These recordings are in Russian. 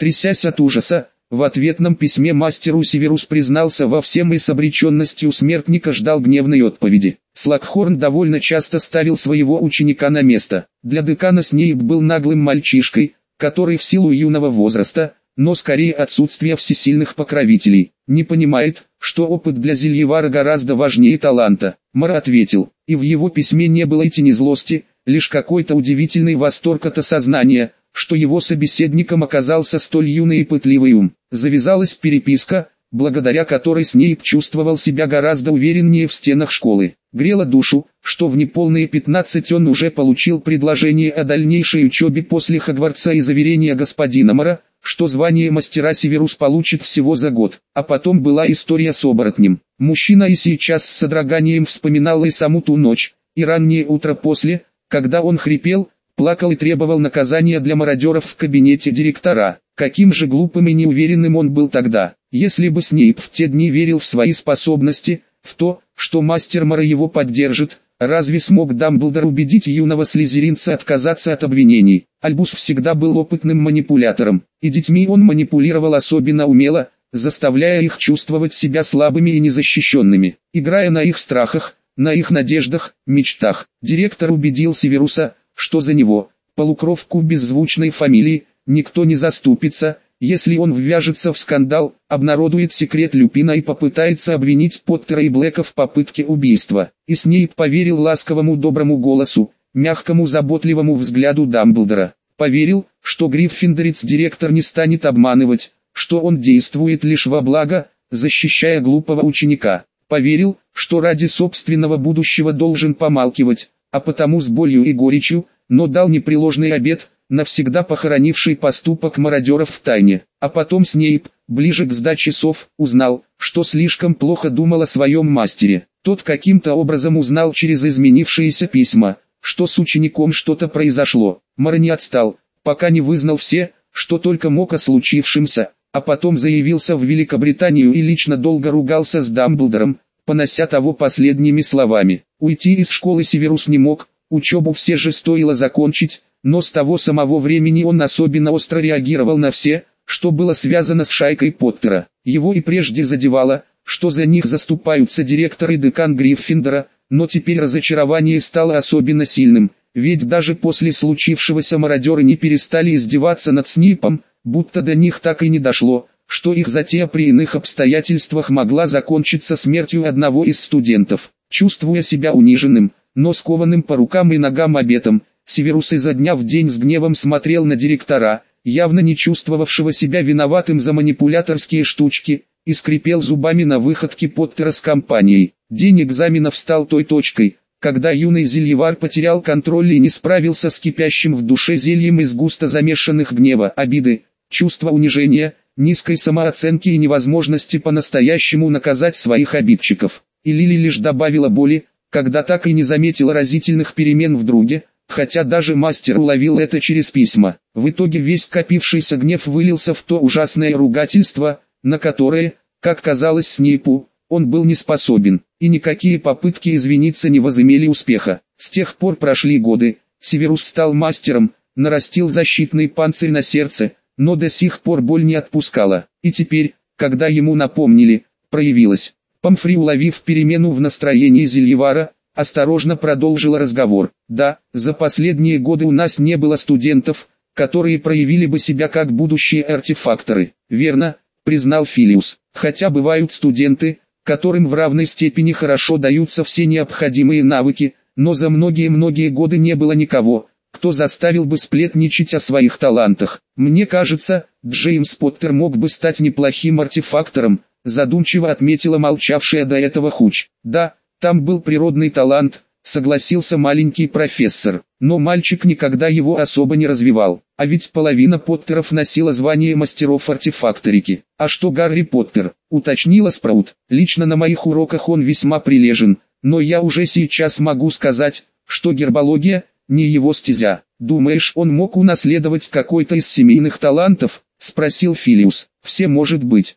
Трясясь от ужаса, в ответном письме мастеру Северус признался во всем и с обреченностью смертника ждал гневной отповеди. Слакхорн довольно часто ставил своего ученика на место. Для декана Снейп был наглым мальчишкой, который в силу юного возраста, но скорее отсутствия всесильных покровителей, не понимает, что опыт для зельевара гораздо важнее таланта. Мара ответил, и в его письме не было и тени злости, лишь какой-то удивительный восторг от осознания, что его собеседником оказался столь юный и пытливый ум. Завязалась переписка, благодаря которой Снейп чувствовал себя гораздо увереннее в стенах школы. Грело душу, что в неполные 15 он уже получил предложение о дальнейшей учебе после Хогвартса и заверение господина Мара, что звание мастера Северус получит всего за год. А потом была история с оборотнем. Мужчина и сейчас с содроганием вспоминал и саму ту ночь, и раннее утро после, когда он хрипел, плакал и требовал наказания для мародеров в кабинете директора. Каким же глупым и неуверенным он был тогда. Если бы Снейп в те дни верил в свои способности, в то, что мастер Мара его поддержит, разве смог Дамблдор убедить юного слизеринца отказаться от обвинений? Альбус всегда был опытным манипулятором, и детьми он манипулировал особенно умело, заставляя их чувствовать себя слабыми и незащищенными, играя на их страхах, на их надеждах, мечтах. Директор убедил Северуса, что за него, полукровку беззвучной фамилии, никто не заступится, если он ввяжется в скандал, обнародует секрет Люпина и попытается обвинить Поттера и Блэка в попытке убийства. И Снейп поверил ласковому доброму голосу, мягкому заботливому взгляду Дамблдора. Поверил, что Гриффиндорец-директор не станет обманывать, что он действует лишь во благо, защищая глупого ученика. Поверил, что ради собственного будущего должен помалкивать, а потому с болью и горечью, но дал непреложный обет, навсегда похоронивший поступок мародеров в тайне. А потом Снейп, ближе к сдаче часов, узнал, что слишком плохо думал о своем мастере. Тот каким-то образом узнал через изменившиеся письма, что с учеником что-то произошло. Мара не отстал, пока не вызнал все, что только мог о случившемся, а потом заявился в Великобританию и лично долго ругался с Дамблдором, понося того последними словами. Уйти из школы Северус не мог, учебу все же стоило закончить, но с того самого времени он особенно остро реагировал на все, что было связано с шайкой Поттера. Его и прежде задевало, что за них заступаются директор и декан Гриффиндора, но теперь разочарование стало особенно сильным, ведь даже после случившегося мародеры не перестали издеваться над Снейпом, будто до них так и не дошло, что их затея при иных обстоятельствах могла закончиться смертью одного из студентов. Чувствуя себя униженным, но скованным по рукам и ногам обетом, Северус изо дня в день с гневом смотрел на директора, явно не чувствовавшего себя виноватым за манипуляторские штучки, и скрипел зубами на выходке Поттера с компанией. День экзаменов стал той точкой, когда юный зельевар потерял контроль и не справился с кипящим в душе зельем из густо замешанных гнева, обиды, чувства унижения, низкой самооценки и невозможности по-настоящему наказать своих обидчиков. И Лили лишь добавила боли, когда так и не заметила разительных перемен в друге, хотя даже мастер уловил это через письма. В итоге весь копившийся гнев вылился в то ужасное ругательство, на которое, как казалось Снейпу, он был не способен, и никакие попытки извиниться не возымели успеха. С тех пор прошли годы, Северус стал мастером, нарастил защитный панцирь на сердце, но до сих пор боль не отпускала, и теперь, когда ему напомнили, проявилась. Помфри, уловив перемену в настроении зельевара, осторожно продолжила разговор. Да, за последние годы у нас не было студентов, которые проявили бы себя как будущие артефакторы. Верно, признал Филиус. Хотя бывают студенты, которым в равной степени хорошо даются все необходимые навыки, но за многие-многие годы не было никого, кто заставил бы сплетничать о своих талантах. Мне кажется, Джеймс Поттер мог бы стать неплохим артефактором, задумчиво отметила молчавшая до этого Хуч. Да, там был природный талант, согласился маленький профессор, но мальчик никогда его особо не развивал. А ведь половина Поттеров носила звание мастеров-артефакторики. А что Гарри Поттер, уточнила Спраут. Лично на моих уроках он весьма прилежен, но я уже сейчас могу сказать, что гербология не его стезя. Думаешь, он мог унаследовать какой-то из семейных талантов? Спросил Филиус. Все может быть,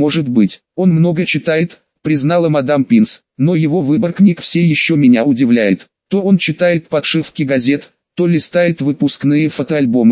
он много читает, признала мадам Пинс, но его выбор книг все еще меня удивляет. То он читает подшивки газет, то листает выпускные фотоальбомы,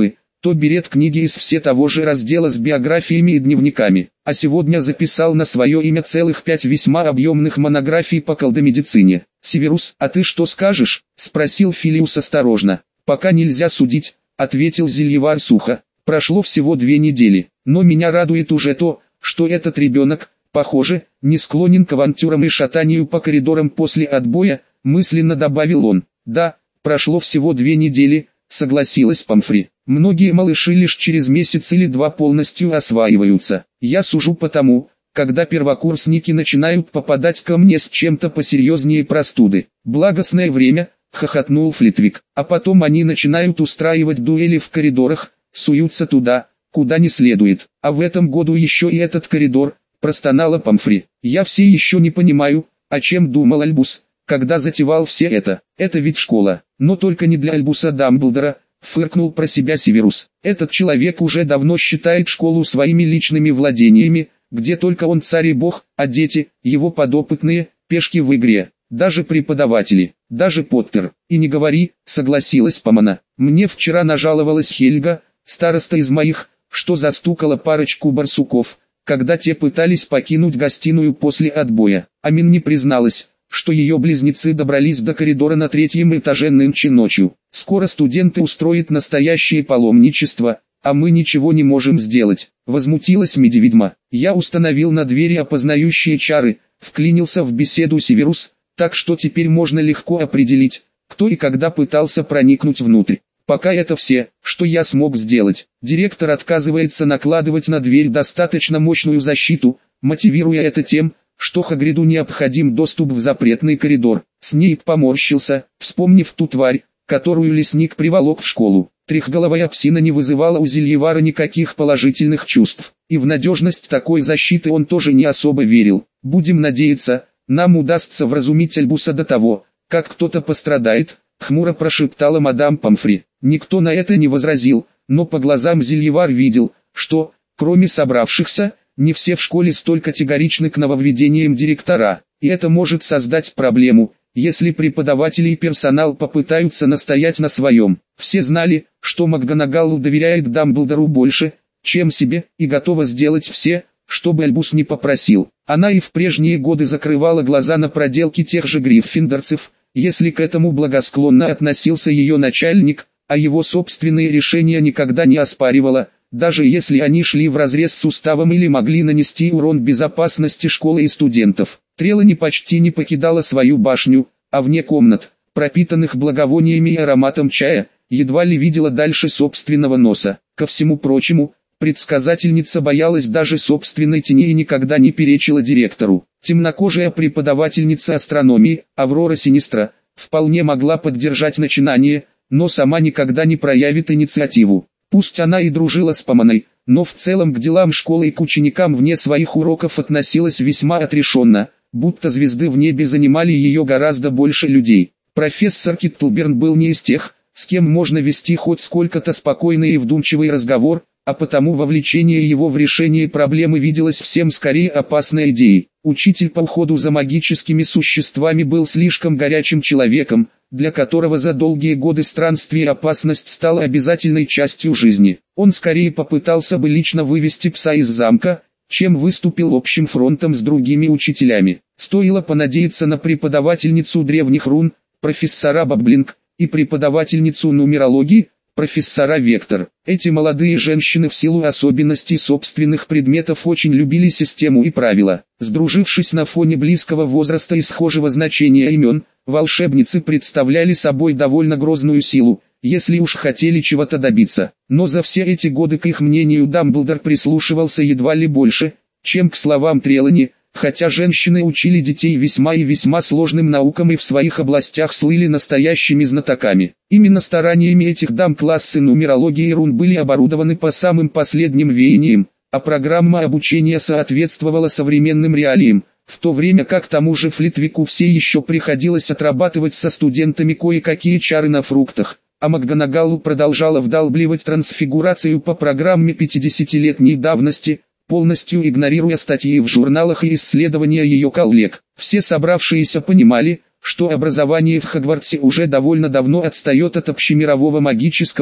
то берет книги из все того же раздела с биографиями и дневниками, а сегодня записал на свое имя целых 5 весьма объемных монографий по колдомедицине. «Северус, а ты что скажешь?» – спросил Филиус осторожно. «Пока нельзя судить», – ответил Зельевар сухо. «Прошло всего 2 недели, но меня радует уже то, что этот ребенок, похоже, не склонен к авантюрам и шатанию по коридорам после отбоя», – мысленно добавил он. «Да, прошло всего 2 недели», – согласилась Помфри. «Многие малыши лишь через месяц или 2 полностью осваиваются. Я сужу потому, когда первокурсники начинают попадать ко мне с чем-то посерьезнее простуды. Благостное время», — хохотнул Флитвик. «А потом они начинают устраивать дуэли в коридорах, суются туда, куда не следует. А в этом году еще и этот коридор», — простонала Помфри. «Я все еще не понимаю, о чем думал Альбус, когда затевал все это. Это ведь школа, но только не для Альбуса Дамблдора», — фыркнул про себя Северус. «Этот человек уже давно считает школу своими личными владениями, где только он царь и бог, а дети, его подопытные, пешки в игре, даже преподаватели, даже Поттер. И не говори», — согласилась Помона. «Мне вчера нажаловалась Хельга, староста из моих, что застукала парочку барсуков, когда те пытались покинуть гостиную после отбоя. Амин не призналась, что ее близнецы добрались до коридора на 3-м этаже нынче ночью. Скоро студенты устроят настоящее паломничество, а мы ничего не можем сделать», — возмутилась Медведьма. «Я установил на двери опознающие чары», — вклинился в беседу Северус, «так что теперь можно легко определить, кто и когда пытался проникнуть внутрь. Пока это все, что я смог сделать. Директор отказывается накладывать на дверь достаточно мощную защиту, мотивируя это тем, что Хагриду необходим доступ в запретный коридор». Снейп поморщился, вспомнив ту тварь, которую лесник приволок в школу. Трехголовая псина не вызывала у Зельевара никаких положительных чувств, и в надежность такой защиты он тоже не особо верил. «Будем надеяться, нам удастся вразумить Альбуса до того, как кто-то пострадает», — хмуро прошептала мадам Помфри. Никто на это не возразил, но по глазам Зельевар видел, что, кроме собравшихся, не все в школе столь категоричны к нововведениям директора, и это может создать проблему, если преподаватели и персонал попытаются настоять на своем. Все знали, что МакГонагалл доверяет Дамблдору больше, чем себе, и готова сделать все, чтобы Альбус не попросил. Она и в прежние годы закрывала глаза на проделки тех же гриффиндорцев, если к этому благосклонно относился ее начальник, а его собственные решения никогда не оспаривала, даже если они шли вразрез с уставом или могли нанести урон безопасности школы и студентов. Трелани почти не покидала свою башню, а вне комнат, пропитанных благовониями и ароматом чая, едва ли видела дальше собственного носа. Ко всему прочему, предсказательница боялась даже собственной тени и никогда не перечила директору. Темнокожая преподавательница астрономии, Аврора Синистра, вполне могла поддержать начинание, но сама никогда не проявит инициативу. Пусть она и дружила с Помоной, но в целом к делам школы и к ученикам вне своих уроков относилась весьма отрешенно, будто звезды в небе занимали ее гораздо больше людей. Профессор Киттлберн был не из тех, с кем можно вести хоть сколько-то спокойный и вдумчивый разговор, а потому вовлечение его в решение проблемы виделось всем скорее опасной идеей. Учитель по уходу за магическими существами был слишком горячим человеком, для которого за долгие годы странствий опасность стала обязательной частью жизни. Он скорее попытался бы лично вывести пса из замка, чем выступил общим фронтом с другими учителями. Стоило понадеяться на преподавательницу древних рун, профессора Баблинг, и преподавательницу нумерологии, профессора Вектор. Эти молодые женщины в силу особенностей собственных предметов очень любили систему и правила. Сдружившись на фоне близкого возраста и схожего значения имен, волшебницы представляли собой довольно грозную силу, если уж хотели чего-то добиться. Но за все эти годы к их мнению Дамблдор прислушивался едва ли больше, чем к словам Трелани, хотя женщины учили детей весьма и весьма сложным наукам и в своих областях слыли настоящими знатоками. Именно стараниями этих дам классы нумерологии и рун были оборудованы по самым последним веяниям, а программа обучения соответствовала современным реалиям, в то время как тому же Флитвику все еще приходилось отрабатывать со студентами кое-какие чары на фруктах, а МакГонагалл продолжала вдалбливать трансфигурацию по программе 50-летней давности, полностью игнорируя статьи в журналах и исследования ее коллег. Все собравшиеся понимали, что образование в Хогвартсе уже довольно давно отстает от общемирового магического,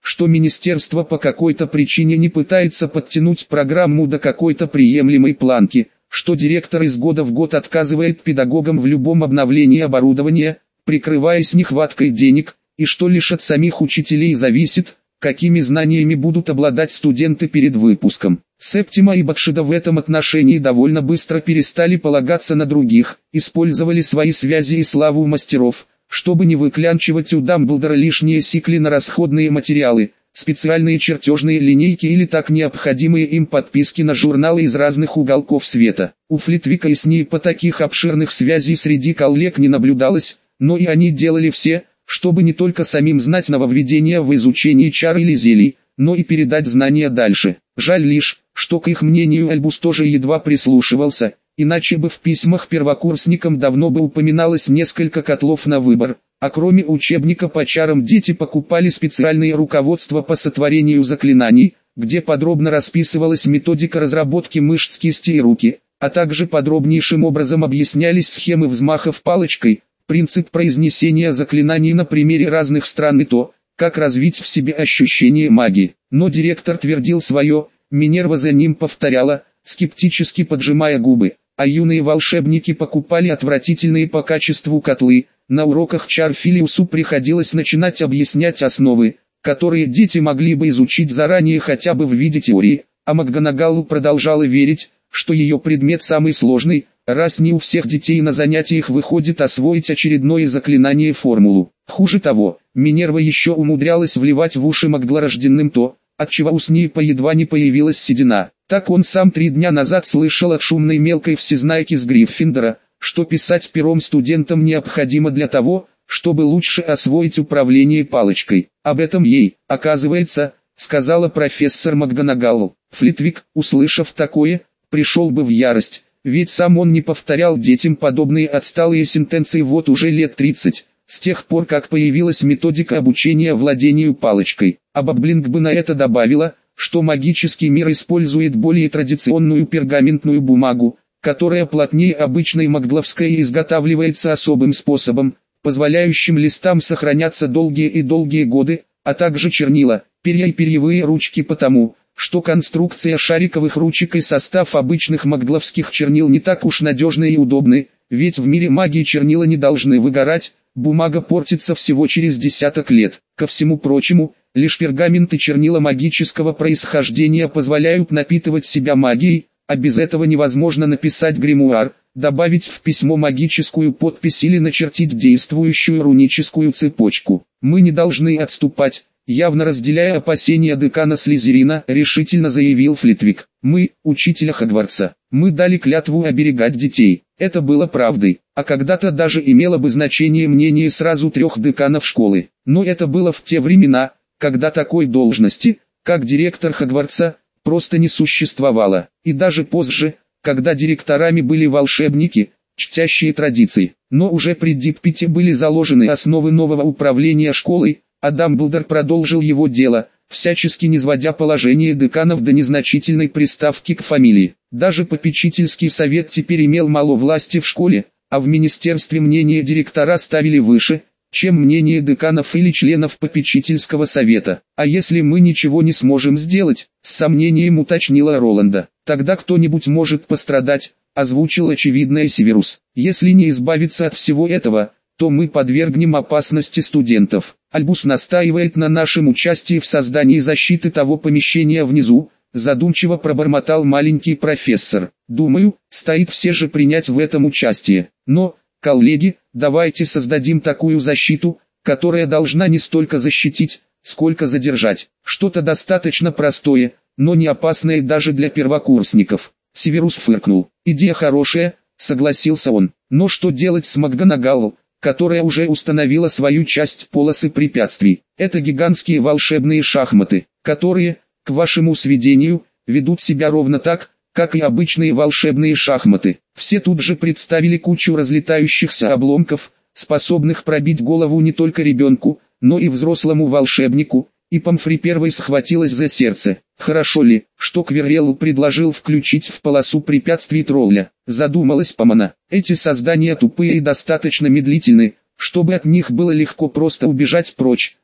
что министерство по какой-то причине не пытается подтянуть программу до какой-то приемлемой планки, что директор из года в год отказывает педагогам в любом обновлении оборудования, прикрываясь нехваткой денег, и что лишь от самих учителей зависит, какими знаниями будут обладать студенты перед выпуском. Септима и Батшида в этом отношении довольно быстро перестали полагаться на других, использовали свои связи и славу мастеров, чтобы не выклянчивать у Дамблдора лишние сикли на расходные материалы, специальные чертежные линейки или так необходимые им подписки на журналы из разных уголков света. У Флитвика и Снейпа таких обширных связей среди коллег не наблюдалось, но и они делали все, чтобы не только самим знать нововведения в изучении чар или зелий, но и передать знания дальше. Жаль лишь, что к их мнению Альбус тоже едва прислушивался, иначе бы в письмах первокурсникам давно бы упоминалось несколько котлов на выбор, а кроме учебника по чарам дети покупали специальные руководства по сотворению заклинаний, где подробно расписывалась методика разработки мышц кисти и руки, а также подробнейшим образом объяснялись схемы взмахов палочкой, принцип произнесения заклинаний на примере разных стран и то, как развить в себе ощущение магии. Но директор твердил свое, Минерва за ним повторяла, скептически поджимая губы, а юные волшебники покупали отвратительные по качеству котлы. На уроках чар Филиусу приходилось начинать объяснять основы, которые дети могли бы изучить заранее хотя бы в виде теории, а МакГонагалл продолжала верить, что ее предмет самый сложный, раз не у всех детей на занятиях выходит освоить очередное заклинание формулу. Хуже того, Минерва еще умудрялась вливать в уши МакГлорожденным то, отчего у Снейпа едва не появилась седина. Так он сам 3 дня назад слышал от шумной мелкой всезнайки с Гриффиндора, что писать пером студентам необходимо для того, чтобы лучше освоить управление палочкой. Об этом ей, оказывается, сказала профессор МакГонагалл. Флитвик, услышав такое, пришел бы в ярость, ведь сам он не повторял детям подобные отсталые сентенции вот уже лет 30, с тех пор как появилась методика обучения владению палочкой. А Баблинг бы на это добавила, что магический мир использует более традиционную пергаментную бумагу, которая плотнее обычной магловской и изготавливается особым способом, позволяющим листам сохраняться долгие и долгие годы, а также чернила, перья и перьевые ручки потому, что конструкция шариковых ручек и состав обычных магловских чернил не так уж надежны и удобны, ведь в мире магии чернила не должны выгорать, бумага портится всего через десяток лет. Ко всему прочему, лишь пергамент и чернила магического происхождения позволяют напитывать себя магией, а без этого невозможно написать гримуар, добавить в письмо магическую подпись или начертить действующую руническую цепочку. Мы не должны отступать, явно разделяя опасения декана Слизерина, решительно заявил Флитвик. Мы, учителя Хогвартса, мы дали клятву оберегать детей. Это было правдой, а когда-то даже имело бы значение мнение сразу 3 деканов школы. Но это было в те времена, когда такой должности, как директор Хогвартса, просто не существовало. И даже позже, когда директорами были волшебники, чтящие традиции. Но уже при Диппете были заложены основы нового управления школой, а Дамблдор продолжил его дело, всячески низводя положение деканов до незначительной приставки к фамилии. Даже попечительский совет теперь имел мало власти в школе, а в министерстве мнение директора ставили выше, чем мнение деканов или членов попечительского совета. А если мы ничего не сможем сделать, с сомнением уточнила Роланда, тогда кто-нибудь может пострадать, озвучил очевидное Северус. Если не избавиться от всего этого, то мы подвергнем опасности студентов. Альбус настаивает на нашем участии в создании защиты того помещения внизу, задумчиво пробормотал маленький профессор. Думаю, стоит все же принять в этом участие. Но, коллеги, давайте создадим такую защиту, которая должна не столько защитить, сколько задержать. Что-то достаточно простое, но не опасное даже для первокурсников. Северус фыркнул. Идея хорошая, согласился он. Но что делать с МакГонагалл, которая уже установила свою часть полосы препятствий? Это гигантские волшебные шахматы, которые, к вашему сведению, ведут себя ровно так, как и обычные волшебные шахматы. Все тут же представили кучу разлетающихся обломков, способных пробить голову не только ребенку, но и взрослому волшебнику, и Помфри первой схватилась за сердце. Хорошо ли, что Квиррелл предложил включить в полосу препятствий тролля? Задумалась Помона. Эти создания тупые и достаточно медлительны, чтобы от них было легко просто убежать прочь,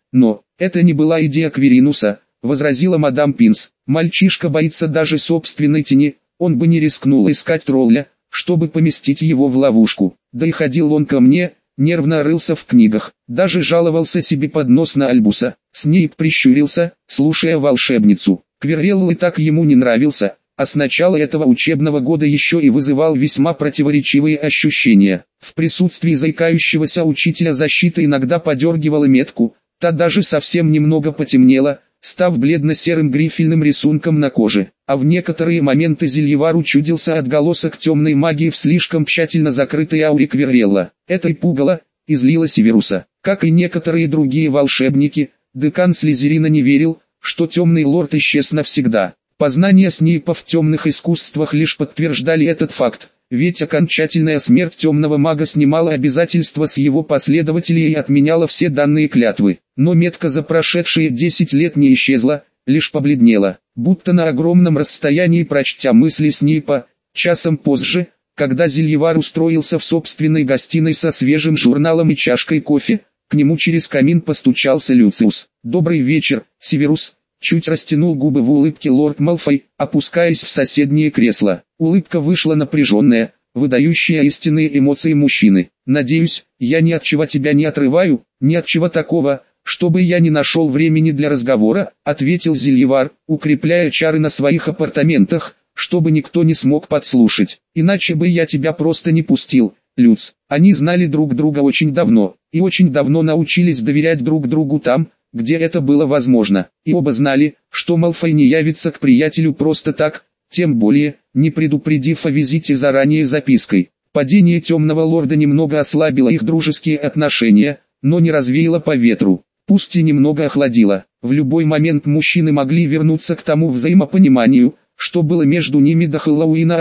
Но, это не была идея Кверинуса, возразила мадам Пинс. Мальчишка боится даже собственной тени, он бы не рискнул искать тролля, чтобы поместить его в ловушку. Да и ходил он ко мне, нервно рылся в книгах, даже жаловался себе под нос на Альбуса. Снейп прищурился, слушая волшебницу. Квиррелл и так ему не нравился, а с начала этого учебного года еще и вызывал весьма противоречивые ощущения. В присутствии заикающегося учителя защиты иногда подергивала метку, та даже совсем немного потемнела, став бледно-серым грифельным рисунком на коже, а в некоторые моменты Зельевару чудился отголосок темной магии в слишком тщательно закрытой ауре Квиррелла. Это и пугало, и злило Северуса. Как и некоторые другие волшебники, декан Слизерина не верил, что темный лорд исчез навсегда. Познания Снейпа в темных искусствах лишь подтверждали этот факт, ведь окончательная смерть темного мага снимала обязательства с его последователей и отменяла все данные клятвы. Но метка за прошедшие 10 лет не исчезла, лишь побледнела, будто на огромном расстоянии прочтя мысли Снейпа. Часом позже, когда Зельевар устроился в собственной гостиной со свежим журналом и чашкой кофе, к нему через камин постучался Люциус. «Добрый вечер, Северус», чуть растянул губы в улыбке лорд Малфой, опускаясь в соседнее кресло. Улыбка вышла напряженная, выдающая истинные эмоции мужчины. «Надеюсь, я ни от чего тебя не отрываю, ни от чего такого, чтобы я не нашел времени для разговора», ответил Зельевар, укрепляя чары на своих апартаментах, чтобы никто не смог подслушать. «Иначе бы я тебя просто не пустил, Люц». Они знали друг друга очень давно, и очень давно научились доверять друг другу там, где это было возможно, и оба знали, что Малфой не явится к приятелю просто так, тем более, не предупредив о визите заранее запиской. Падение темного лорда немного ослабило их дружеские отношения, но не развеяло по ветру, пусть и немного охладило. В любой момент мужчины могли вернуться к тому взаимопониманию, что было между ними до Хэллоуина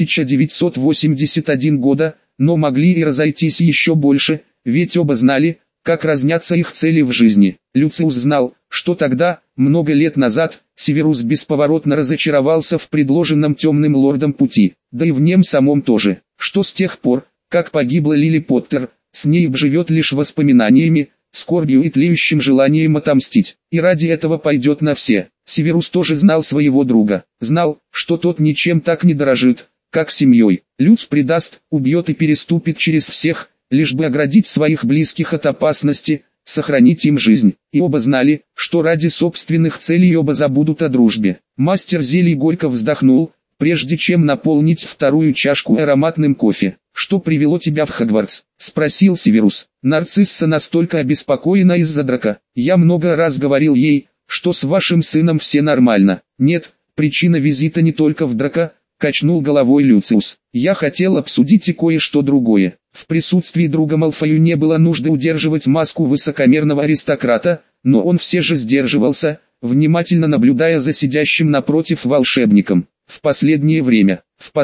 1981 года, но могли и разойтись еще больше, ведь оба знали, как разнятся их цели в жизни. Люциус знал, что тогда, много лет назад, Северус бесповоротно разочаровался в предложенном темным лордом пути, да и в нем самом тоже, что с тех пор, как погибла Лили Поттер, Снейп живет лишь воспоминаниями, скорбью и тлеющим желанием отомстить, и ради этого пойдет на все. Северус тоже знал своего друга, знал, что тот ничем так не дорожит, как семьей. Люц предаст, убьет и переступит через всех, лишь бы оградить своих близких от опасности, сохранить им жизнь. И оба знали, что ради собственных целей оба забудут о дружбе. Мастер зелий горько вздохнул, прежде чем наполнить вторую чашку ароматным кофе. «Что привело тебя в Хогвартс?» — спросил Северус. Нарцисса настолько обеспокоена из-за драка. «Я много раз говорил ей, что с вашим сыном все нормально». «Нет, причина визита не только в драка», — качнул головой Люциус. «Я хотел обсудить и кое-что другое». В присутствии друга Малфою не было нужды удерживать маску высокомерного аристократа, но он все же сдерживался, внимательно наблюдая за сидящим напротив волшебником. «В последнее время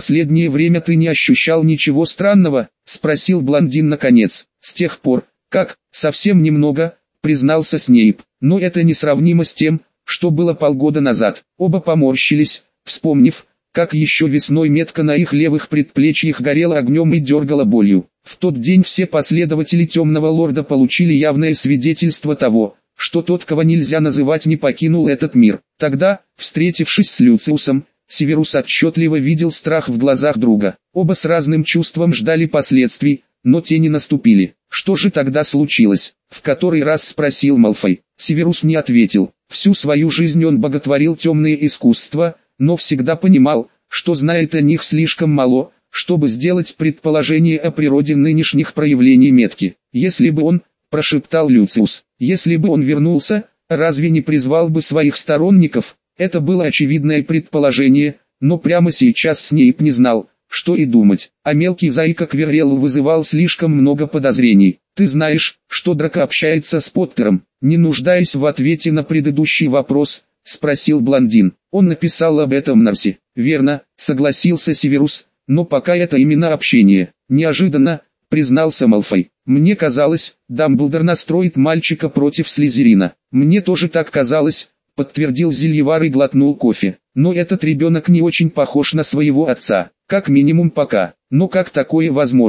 ты не ощущал ничего странного?» — спросил блондин наконец. «С тех пор, как, совсем немного», — признался Снейп, «но это несравнимо с тем, что было полгода назад». Оба поморщились, вспомнив, как еще весной метка на их левых предплечьях горела огнем и дергала болью. В тот день все последователи Темного Лорда получили явное свидетельство того, что тот, кого нельзя называть, не покинул этот мир. Тогда, встретившись с Люциусом, Северус отчетливо видел страх в глазах друга. Оба с разным чувством ждали последствий, но те не наступили. «Что же тогда случилось?» — в который раз спросил Малфой. Северус не ответил. Всю свою жизнь он боготворил темные искусства, но всегда понимал, что знает о них слишком мало, чтобы сделать предположение о природе нынешних проявлений метки. «Если бы он, — прошептал Люциус, — если бы он вернулся, разве не призвал бы своих сторонников?» Это было очевидное предположение, но прямо сейчас Снейп не знал, что и думать. А мелкий заика Квиррелл вызывал слишком много подозрений. «Ты знаешь, что Драко общается с Поттером?» Не нуждаясь в ответе на предыдущий вопрос, спросил блондин. «Он написал об этом Нарси». «Верно», — согласился Северус, — «но пока это именно общение». «Неожиданно», — признался Малфой. «Мне казалось, Дамблдор настроит мальчика против Слизерина». «Мне тоже так казалось», — подтвердил Зельевар и глотнул кофе. «Но этот ребенок не очень похож на своего отца, как минимум пока. Но как такое возможно?»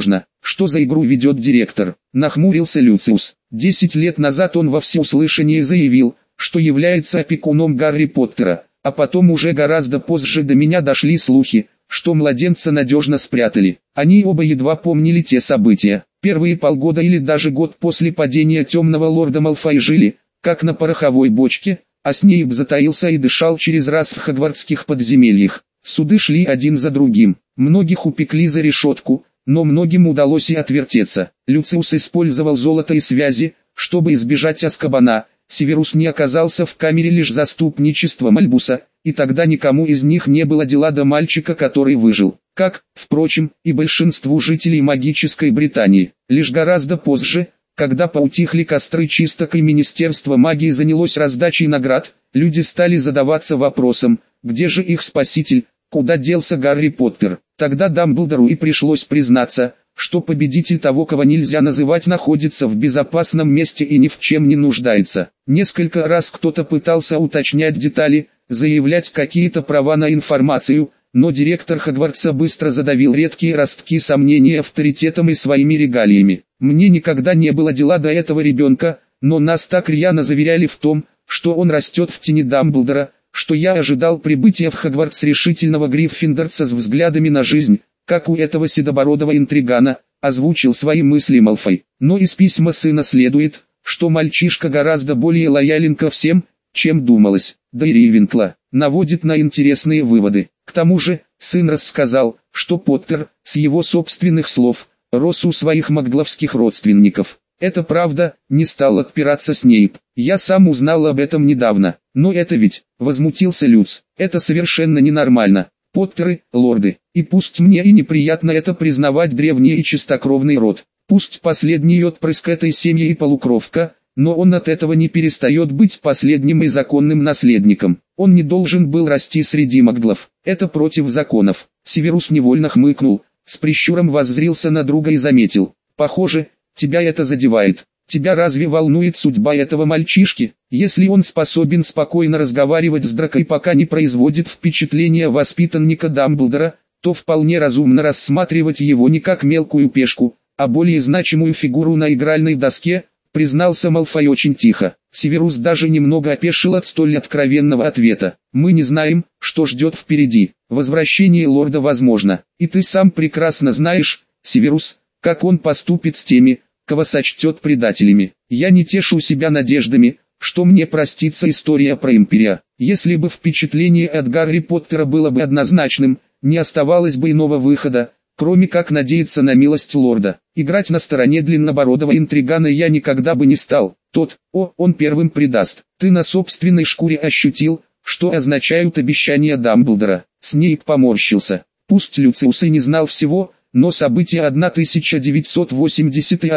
Что за игру ведет директор? Нахмурился Люциус. 10 лет назад он во всеуслышание заявил, что является опекуном Гарри Поттера, а потом уже гораздо позже до меня дошли слухи, что младенца надежно спрятали. Они оба едва помнили те события. Первые полгода или даже год после падения темного лорда Малфой жили, как на пороховой бочке, а Снейп затаился и дышал через раз в хогвартских подземельях. Суды шли один за другим. Многих упекли за решетку, но многим удалось и отвертеться. Люциус использовал золото и связи, чтобы избежать Азкабана. Северус не оказался в камере лишь заступничеством Альбуса, и тогда никому из них не было дела до мальчика, который выжил. Как, впрочем, и большинству жителей магической Британии. Лишь гораздо позже, когда поутихли костры чисток и Министерство магии занялось раздачей наград, люди стали задаваться вопросом, где же их спаситель, куда делся Гарри Поттер. Тогда Дамблдору и пришлось признаться, что победитель того, кого нельзя называть, находится в безопасном месте и ни в чем не нуждается. Несколько раз кто-то пытался уточнять детали, заявлять какие-то права на информацию, но директор Хогвартса быстро задавил редкие ростки сомнения авторитетом и своими регалиями. Мне никогда не было дела до этого ребенка, но нас так рьяно заверяли в том, что он растет в тени Дамблдора, что я ожидал прибытия в Хогвартс решительного гриффиндорца с взглядами на жизнь, как у этого седобородого интригана, озвучил свои мысли Малфой. Но из письма сына следует, что мальчишка гораздо более лоялен ко всем, чем думалось. Да и Рейвенкла наводит на интересные выводы. К тому же, сын рассказал, что Поттер, с его собственных слов, рос у своих магловских родственников. Это правда, не стал отпираться Снейп. Я сам узнал об этом недавно. Но это ведь, возмутился Люц, это совершенно ненормально. Поттеры, лорды, и пусть мне и неприятно это признавать, древний и чистокровный род. Пусть последний отпрыск этой семьи и полукровка, но он от этого не перестает быть последним и законным наследником. Он не должен был расти среди маглов. Это против законов. Северус невольно хмыкнул, с прищуром воззрился на друга и заметил. Похоже, тебя это задевает. Тебя разве волнует судьба этого мальчишки? Если он способен спокойно разговаривать с Дракой, пока не производит впечатления воспитанника Дамблдора, то вполне разумно рассматривать его не как мелкую пешку, а более значимую фигуру на игральной доске, признался Малфой очень тихо. Северус даже немного опешил от столь откровенного ответа. Мы не знаем, что ждет впереди. Возвращение лорда возможно. И ты сам прекрасно знаешь, Северус, как он поступит с теми, кого сочтет предателями. Я не тешу себя надеждами, что мне простится история про Империя. Если бы впечатление от Гарри Поттера было бы однозначным, не оставалось бы иного выхода, кроме как надеяться на милость лорда. Играть на стороне длиннобородого интригана я никогда бы не стал. Он первым предаст. Ты на собственной шкуре ощутил, что означают обещания Дамблдора. Снейп поморщился. Пусть Люциус и не знал всего, но события 1980 и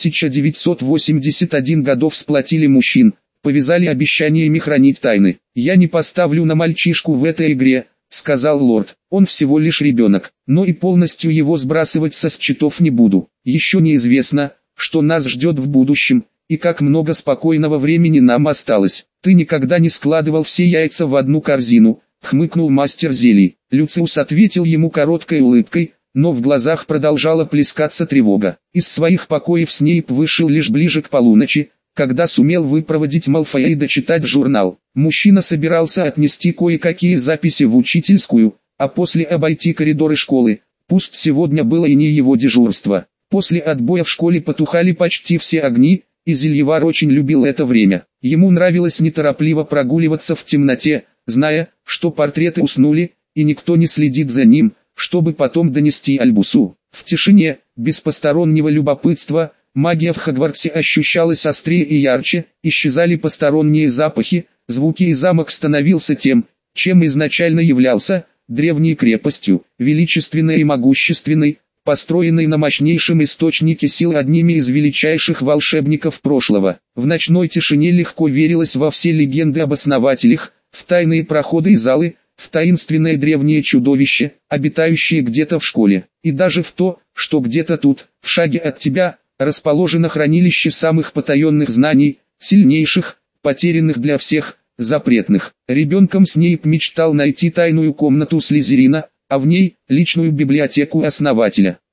1981 годов сплотили мужчин, повязали обещаниями хранить тайны. «Я не поставлю на мальчишку в этой игре», — сказал лорд. «Он всего лишь ребенок, но и полностью его сбрасывать со счетов не буду. Еще неизвестно, что нас ждет в будущем, и как много спокойного времени нам осталось. Ты никогда не складывал все яйца в одну корзину», — хмыкнул мастер зелий. Люциус ответил ему короткой улыбкой, но в глазах продолжала плескаться тревога. Из своих покоев Снейп вышел лишь ближе к полуночи, когда сумел выпроводить Малфоя и дочитать журнал. Мужчина собирался отнести кое-какие записи в учительскую, а после обойти коридоры школы. Пусть сегодня было и не его дежурство. После отбоя в школе потухали почти все огни, и Зельевар очень любил это время. Ему нравилось неторопливо прогуливаться в темноте, зная, что портреты уснули, и никто не следит за ним, чтобы потом донести Альбусу. В тишине, без постороннего любопытства, магия в Хогвартсе ощущалась острее и ярче, исчезали посторонние запахи, звуки, и замок становился тем, чем изначально являлся, древней крепостью, величественной и могущественной, построенной на мощнейшем источнике сил одними из величайших волшебников прошлого. В ночной тишине легко верилось во все легенды об основателях, в тайные проходы и залы, в таинственное древнее чудовище, обитающее где-то в школе, и даже в то, что где-то тут, в шаге от тебя, расположено хранилище самых потаенных знаний, сильнейших, потерянных для всех, запретных. Ребенком Снейп мечтал найти тайную комнату Слизерина, а в ней – личную библиотеку основателя.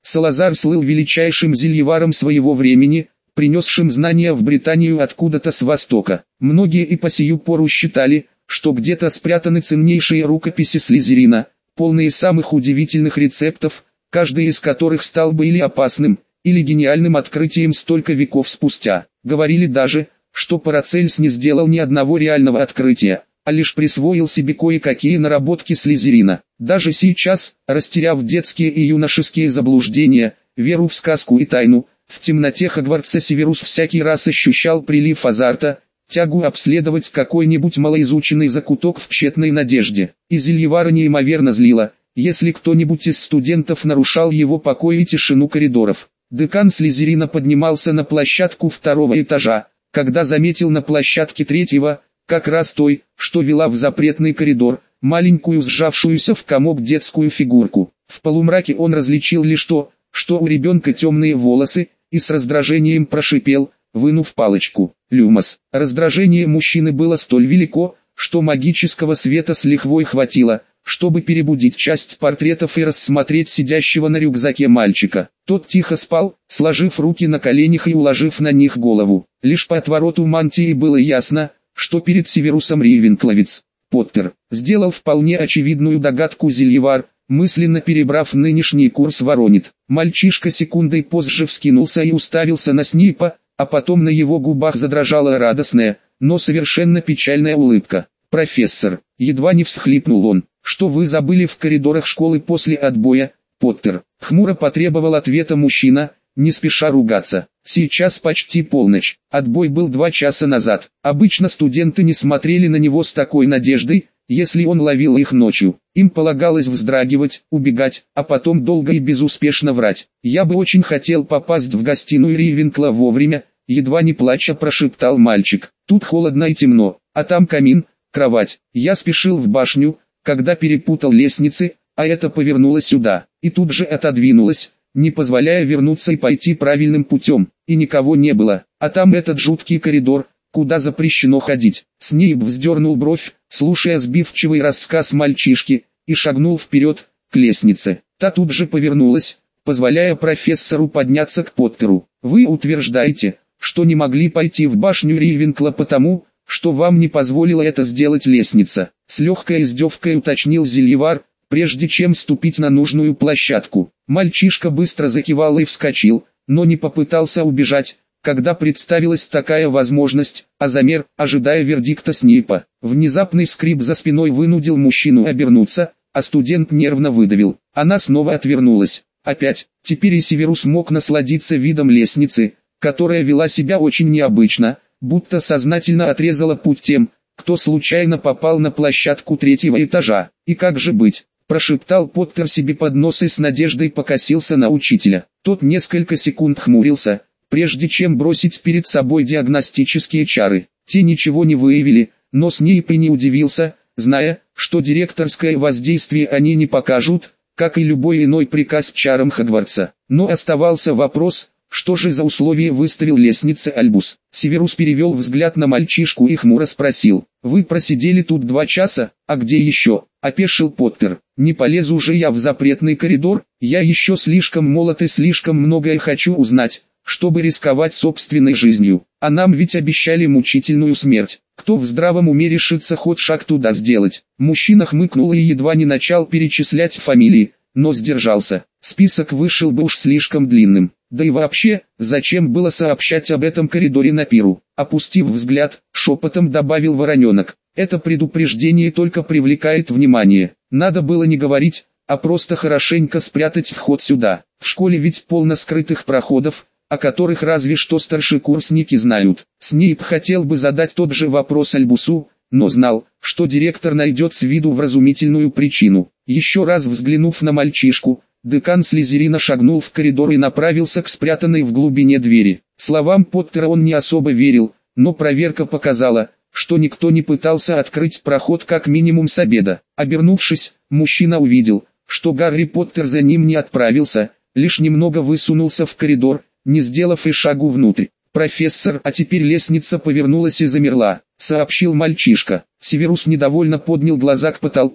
Салазар слыл величайшим зельеваром своего времени, принесшим знания в Британию откуда-то с востока. Многие и по сию пору считали, что где-то спрятаны ценнейшие рукописи Слизерина, полные самых удивительных рецептов, каждый из которых стал бы или опасным, или гениальным открытием столько веков спустя. Говорили даже, что Парацельс не сделал ни одного реального открытия, а лишь присвоил себе кое-какие наработки Слизерина. Даже сейчас, растеряв детские и юношеские заблуждения, веру в сказку и тайну, в темноте Хогвартса Северус всякий раз ощущал прилив азарта, тягу обследовать какой-нибудь малоизученный закуток в тщетной надежде. И зельевара неимоверно злило, если кто-нибудь из студентов нарушал его покой и тишину коридоров. Декан Слизерина поднимался на площадку второго этажа, когда заметил на площадке третьего, как раз той, что вела в запретный коридор, маленькую сжавшуюся в комок детскую фигурку. В полумраке он различил лишь то, что у ребенка темные волосы, и с раздражением прошипел, вынув палочку: «Люмос». Раздражение мужчины было столь велико, что магического света с лихвой хватило, чтобы перебудить часть портретов и рассмотреть сидящего на рюкзаке мальчика. Тот тихо спал, сложив руки на коленях и уложив на них голову. Лишь по отвороту мантии было ясно, что перед Северусом Рейвенкловец. Поттер сделал вполне очевидную догадку зельевар, мысленно перебрав нынешний курс воронит. Мальчишка секундой позже вскинулся и уставился на Снейпа, а потом на его губах задрожала радостная, но совершенно печальная улыбка. «Профессор», едва не всхлипнул он, — «что вы забыли в коридорах школы после отбоя, Поттер?» Хмуро потребовал ответа мужчина, не спеша ругаться. Сейчас почти полночь, отбой был 2 часа назад. Обычно студенты не смотрели на него с такой надеждой, если он ловил их ночью. Им полагалось вздрагивать, убегать, а потом долго и безуспешно врать. «Я бы очень хотел попасть в гостиную Рейвенкла вовремя», едва не плача прошептал мальчик. «Тут холодно и темно, а там камин, кровать. Я спешил в башню, когда перепутал лестницы, а это повернуло сюда, и тут же отодвинулось, не позволяя вернуться и пойти правильным путем, и никого не было, а там этот жуткий коридор, куда запрещено ходить». Снейп вздернул бровь, слушая сбивчивый рассказ мальчишки, и шагнул вперед, к лестнице. Та тут же повернулась, позволяя профессору подняться к Поттеру. «Вы утверждаете, что не могли пойти в башню Рейвенкла потому, что вам не позволила это сделать лестница?» С легкой издевкой уточнил зельевар, прежде чем ступить на нужную площадку. Мальчишка быстро закивал и вскочил, но не попытался убежать, когда представилась такая возможность, а замер, ожидая вердикта Снейпа. Внезапный скрип за спиной вынудил мужчину обернуться, а студент нервно выдавил. Она снова отвернулась. Опять, теперь и Северус мог насладиться видом лестницы, которая вела себя очень необычно, будто сознательно отрезала путь тем, кто случайно попал на площадку 3-го этажа. «И как же быть?» — прошептал Поттер себе под нос и с надеждой покосился на учителя. Тот несколько секунд хмурился, прежде чем бросить перед собой диагностические чары. Те ничего не выявили, но Снейп и не удивился, зная, что директорское воздействие они не покажут, как и любой иной приказ чарам Хогвартса. Но оставался вопрос, что же за условие выставил лестнице Альбус. Северус перевел взгляд на мальчишку и хмуро спросил: «Вы просидели тут 2 часа, а где еще?» — опешил Поттер. «Не полезу же я в запретный коридор, я еще слишком молод и слишком многое хочу узнать, чтобы рисковать собственной жизнью. А нам ведь обещали мучительную смерть. Кто в здравом уме решится хоть шаг туда сделать?» Мужчина хмыкнул и едва не начал перечислять фамилии, но сдержался. Список вышел бы уж слишком длинным. Да и вообще, зачем было сообщать об этом коридоре Напиру? Опустив взгляд, шепотом добавил Вороненок: «Это предупреждение только привлекает внимание. Надо было не говорить, а просто хорошенько спрятать вход сюда. В школе ведь полно скрытых проходов, о которых разве что старшекурсники знают». Снейп хотел бы задать тот же вопрос Альбусу, но знал, что директор найдет с виду вразумительную причину. Еще раз взглянув на мальчишку, декан Слизерина шагнул в коридор и направился к спрятанной в глубине двери. Словам Поттера он не особо верил, но проверка показала, что никто не пытался открыть проход как минимум с обеда. Обернувшись, мужчина увидел, что Гарри Поттер за ним не отправился, лишь немного высунулся в коридор, не сделав и шагу внутрь. «Профессор, а теперь лестница повернулась и замерла», — сообщил мальчишка. Северус недовольно поднял глаза к потолку,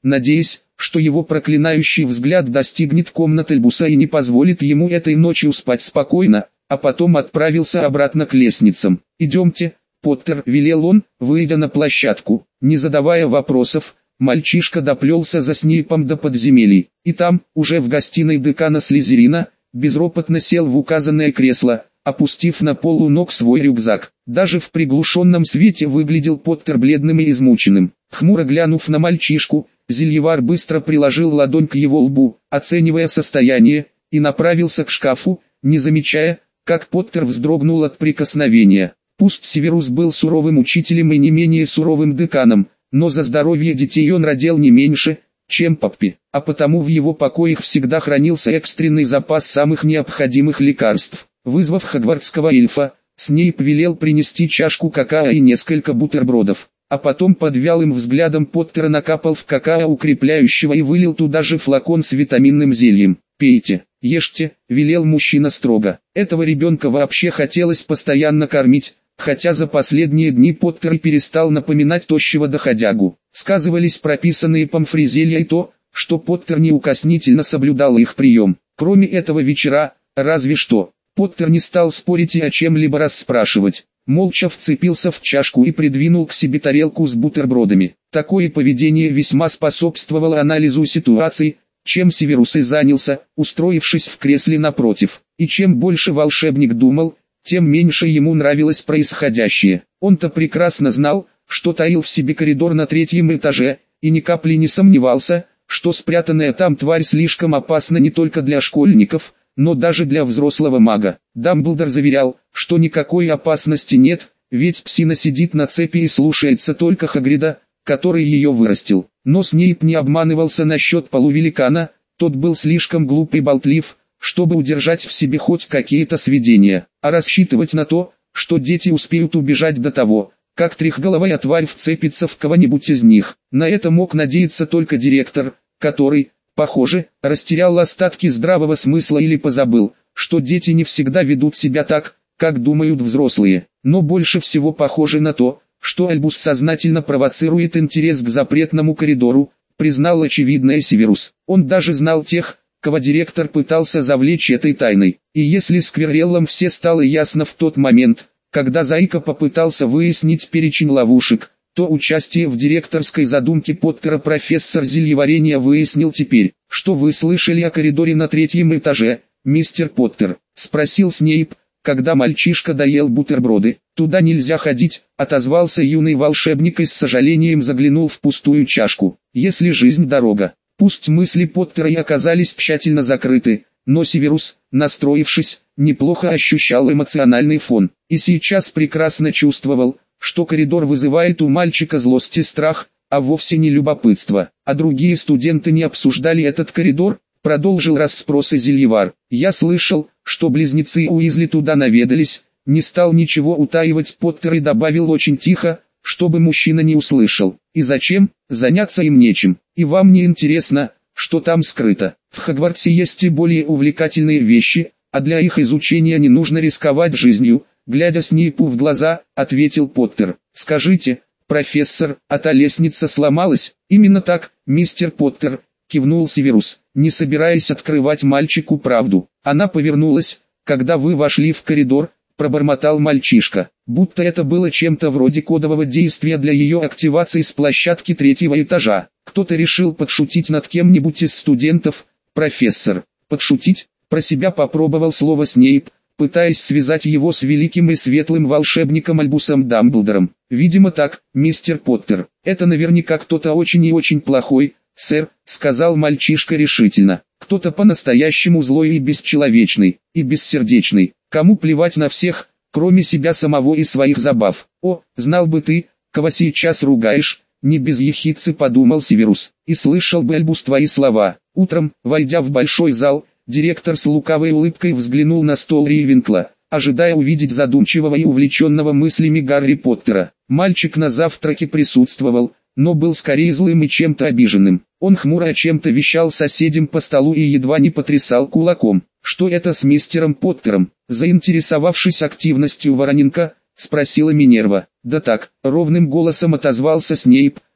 надеясь, что его проклинающий взгляд достигнет комнаты Альбуса и не позволит ему этой ночью спать спокойно, а потом отправился обратно к лестницам. «Идемте, Поттер», — велел он, выйдя на площадку. Не задавая вопросов, мальчишка доплелся за Снейпом до подземелий, и там, уже в гостиной декана Слизерина, безропотно сел в указанное кресло, опустив на пол у ног свой рюкзак. Даже в приглушенном свете выглядел Поттер бледным и измученным. Хмуро глянув на мальчишку, Зельевар быстро приложил ладонь к его лбу, оценивая состояние, и направился к шкафу, не замечая, как Поттер вздрогнул от прикосновения. Пусть Северус был суровым учителем и не менее суровым деканом, но за здоровье детей он радел не меньше, чем Поппи, а потому в его покоях всегда хранился экстренный запас самых необходимых лекарств. Вызвав хогвартского эльфа, Снейп велел принести чашку какао и несколько бутербродов, а потом под вялым взглядом Поттера накапал в какао укрепляющего и вылил туда же флакон с витаминным зельем. «Пейте, ешьте», — велел мужчина строго. Этого ребенка вообще хотелось постоянно кормить, хотя за последние дни Поттер и перестал напоминать тощего доходягу. Сказывались прописанные Помфри зелья и то, что Поттер неукоснительно соблюдал их прием. Кроме этого вечера, разве что, Поттер не стал спорить и о чем-либо расспрашивать. Молча вцепился в чашку и придвинул к себе тарелку с бутербродами. Такое поведение весьма способствовало анализу ситуации, чем Северус и занялся, устроившись в кресле напротив. И чем больше волшебник думал, тем меньше ему нравилось происходящее. Он-то прекрасно знал, что таил в себе коридор на 3-м этаже, и ни капли не сомневался, что спрятанная там тварь слишком опасна не только для школьников, но даже для взрослого мага. Дамблдор заверял, что никакой опасности нет, ведь псина сидит на цепи и слушается только Хагрида, который ее вырастил. Но Снейп не обманывался насчет полувеликана, тот был слишком глуп и болтлив, чтобы удержать в себе хоть какие-то сведения, а рассчитывать на то, что дети успеют убежать до того, как трехголовая тварь вцепится в кого-нибудь из них. На это мог надеяться только директор, который, похоже, растерял остатки здравого смысла или позабыл, что дети не всегда ведут себя так, как думают взрослые. Но больше всего похоже на то, что Альбус сознательно провоцирует интерес к запретному коридору, признал очевидное Северус. Он даже знал тех, кого директор пытался завлечь этой тайной. И если Сквирреллам все стало ясно в тот момент, когда Зайка попытался выяснить перечень ловушек, то участие в директорской задумке Поттера профессор зельеварения выяснил теперь. «Что вы слышали о коридоре на 3-м этаже, мистер Поттер?» — спросил Снейп, когда мальчишка доел бутерброды. «Туда нельзя ходить», — отозвался юный волшебник и с сожалением заглянул в пустую чашку. «Если жизнь дорога». Пусть мысли Поттера и оказались тщательно закрыты, но Северус, настроившись, неплохо ощущал эмоциональный фон, и сейчас прекрасно чувствовал, что коридор вызывает у мальчика злость и страх, а вовсе не любопытство. А другие студенты не обсуждали этот коридор, продолжил расспросы Зельевар. «Я слышал, что близнецы Уизли туда наведались», не стал ничего утаивать Поттер и добавил очень тихо, чтобы мужчина не услышал. «И зачем? Заняться им нечем. И вам не интересно, что там скрыто. В Хогвартсе есть и более увлекательные вещи, а для их изучения не нужно рисковать жизнью», глядя Снейпу в глаза, ответил Поттер. «Скажите, профессор, а та лестница сломалась?» «Именно так, мистер Поттер», кивнул Северус, не собираясь открывать мальчику правду. «Она повернулась, когда вы вошли в коридор», пробормотал мальчишка, будто это было чем-то вроде кодового действия для ее активации с площадки 3-го этажа. Кто-то решил подшутить над кем-нибудь из студентов. «Профессор, подшутить?» Про себя попробовал слово Снейп, пытаясь связать его с великим и светлым волшебником Альбусом Дамблдором. «Видимо так, мистер Поттер. Это наверняка кто-то очень и очень плохой, сэр», сказал мальчишка решительно. «Кто-то по-настоящему злой и бесчеловечный, и бессердечный. Кому плевать на всех, кроме себя самого и своих забав. О, знал бы ты, кого сейчас ругаешь», не без ехидцы подумал Северус. «И слышал бы Альбус твои слова». Утром, войдя в большой зал, директор с лукавой улыбкой взглянул на стол Рейвенкла, ожидая увидеть задумчивого и увлеченного мыслями Гарри Поттера. Мальчик на завтраке присутствовал, но был скорее злым и чем-то обиженным. Он хмуро о чем-то вещал соседям по столу и едва не потрясал кулаком. «Что это с мистером Поттером?» Заинтересовавшись активностью Вороненко, спросила Минерва. «Да так», — ровным голосом отозвался Снейп,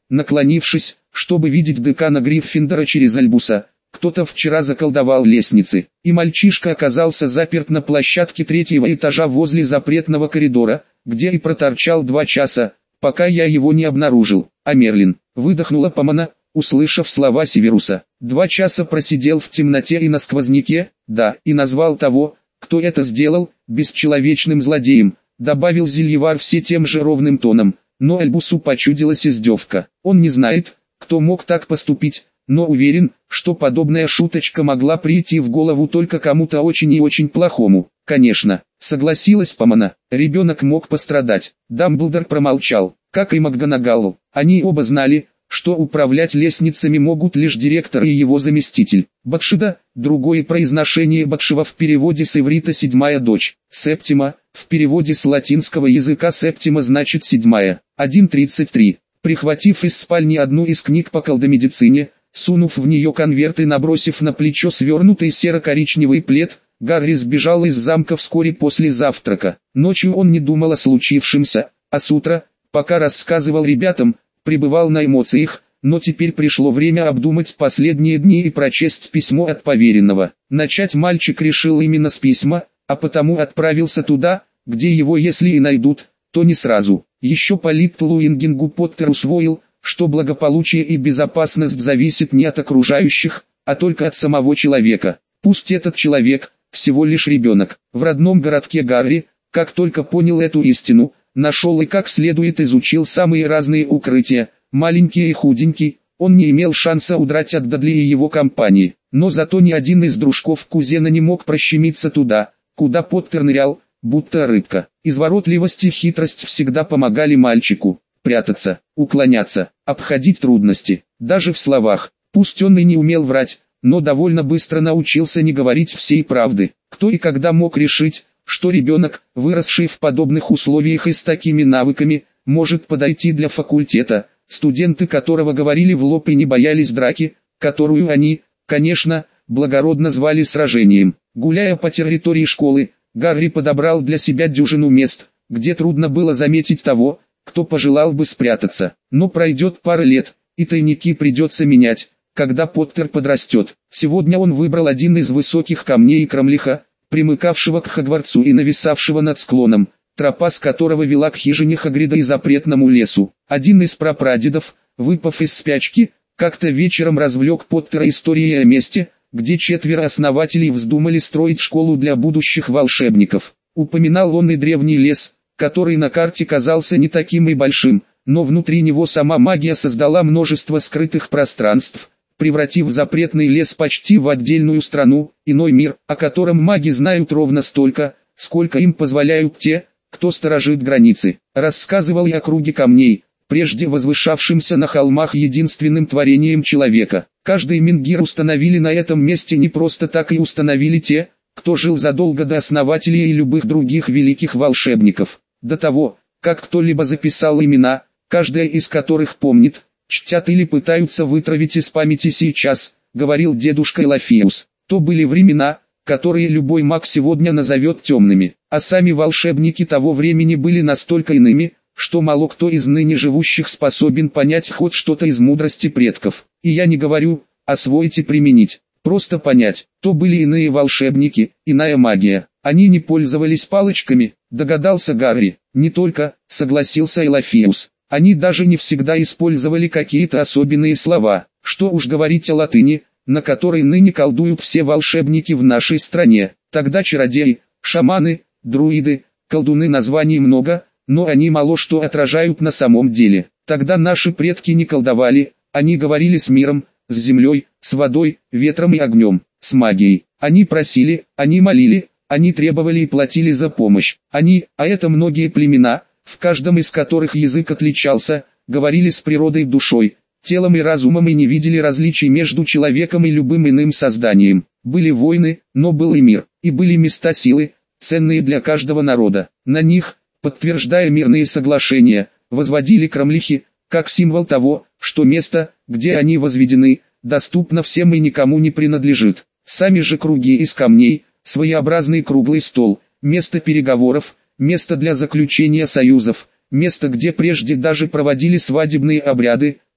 наклонившись, чтобы видеть декана Гриффиндора через Альбуса. Кто-то вчера заколдовал лестницы, и мальчишка оказался заперт на площадке 3-го этажа возле запретного коридора, где и проторчал 2 часа, пока я его не обнаружил. А Мерлин, выдохнула Помона, услышав слова Северуса. 2 часа просидел в темноте и на сквозняке, да, и назвал того, кто это сделал, бесчеловечным злодеем, добавил Зельевар все тем же ровным тоном, но Альбусу почудилась издевка. Он не знает, кто мог так поступить, но уверен, что подобная шуточка могла прийти в голову только кому-то очень и очень плохому. Конечно, согласилась Помона, ребенок мог пострадать. Дамблдор промолчал, как и МакГонагалл. Они оба знали, что управлять лестницами могут лишь директор и его заместитель. Батшида, другое произношение Батшева в переводе с иврита 7-я дочь. Септима, в переводе с латинского языка септима значит 7-я. 1.33. Прихватив из спальни одну из книг по колдомедицине, сунув в нее конверт и набросив на плечо свернутый серо-коричневый плед, Гарри сбежал из замка вскоре после завтрака. Ночью он не думал о случившемся, а с утра, пока рассказывал ребятам, пребывал на эмоциях, но теперь пришло время обдумать последние дни и прочесть письмо от поверенного. Начать мальчик решил именно с письма, а потому отправился туда, где его если и найдут, то не сразу. Еще по Литтлуингингу Поттер усвоил, что благополучие и безопасность зависят не от окружающих, а только от самого человека. Пусть этот человек, всего лишь ребенок. В родном городке Гарри, как только понял эту истину, нашел и как следует изучил самые разные укрытия, маленький и худенький, он не имел шанса удрать от Дадли и его компании. Но зато ни один из дружков кузена не мог прощемиться туда, куда Поттер нырял, будто рыбка. Изворотливость и хитрость всегда помогали мальчику. Прятаться, уклоняться, обходить трудности, даже в словах. Пусть он и не умел врать, но довольно быстро научился не говорить всей правды. Кто и когда мог решить, что ребенок, выросший в подобных условиях и с такими навыками, может подойти для факультета, студенты которого говорили в лоб и не боялись драки, которую они, конечно, благородно звали сражением. Гуляя по территории школы, Гарри подобрал для себя дюжину мест, где трудно было заметить того, кто пожелал бы спрятаться. Но пройдет пара лет, и тайники придется менять, когда Поттер подрастет. Сегодня он выбрал один из высоких камней Кромлиха, примыкавшего к Хогвартсу и нависавшего над склоном, тропа с которого вела к хижине Хагрида и запретному лесу. Один из прапрадедов, выпав из спячки, как-то вечером развлек Поттера историей о месте, где 4 основателей вздумали строить школу для будущих волшебников. Упоминал он и древний лес, который на карте казался не таким и большим, но внутри него сама магия создала множество скрытых пространств, превратив запретный лес почти в отдельную страну, иной мир, о котором маги знают ровно столько, сколько им позволяют те, кто сторожит границы. Рассказывал я о круге камней, прежде возвышавшимся на холмах единственным творением человека. Каждый Мингир установили на этом месте не просто так и установили те, кто жил задолго до основателей и любых других великих волшебников. До того, как кто-либо записал имена, каждая из которых помнит, чтят или пытаются вытравить из памяти сейчас, говорил дедушка Элофеус. То были времена, которые любой маг сегодня назовет темными, а сами волшебники того времени были настолько иными, что мало кто из ныне живущих способен понять хоть что-то из мудрости предков. И я не говорю, освоить и применить, просто понять. То были иные волшебники, иная магия. Они не пользовались палочками, догадался Гарри. Не только, согласился Элофеус. Они даже не всегда использовали какие-то особенные слова. Что уж говорить о латыни, на которой ныне колдуют все волшебники в нашей стране. Тогда чародеи, шаманы, друиды, колдуны названий много, но они мало что отражают на самом деле. Тогда наши предки не колдовали, они говорили с миром, с землей, с водой, ветром и огнем, с магией. Они просили, они молили, они требовали и платили за помощь. Они, а это многие племена, в каждом из которых язык отличался, говорили с природой душой, телом и разумом и не видели различий между человеком и любым иным созданием. Были войны, но был и мир, и были места силы, ценные для каждого народа. На них, подтверждая мирные соглашения, возводили кромлихи, как символ того, что место, где они возведены, доступно всем и никому не принадлежит. Сами же круги из камней, своеобразный круглый стол, место переговоров, место для заключения союзов, место, где прежде даже проводили свадебные обряды,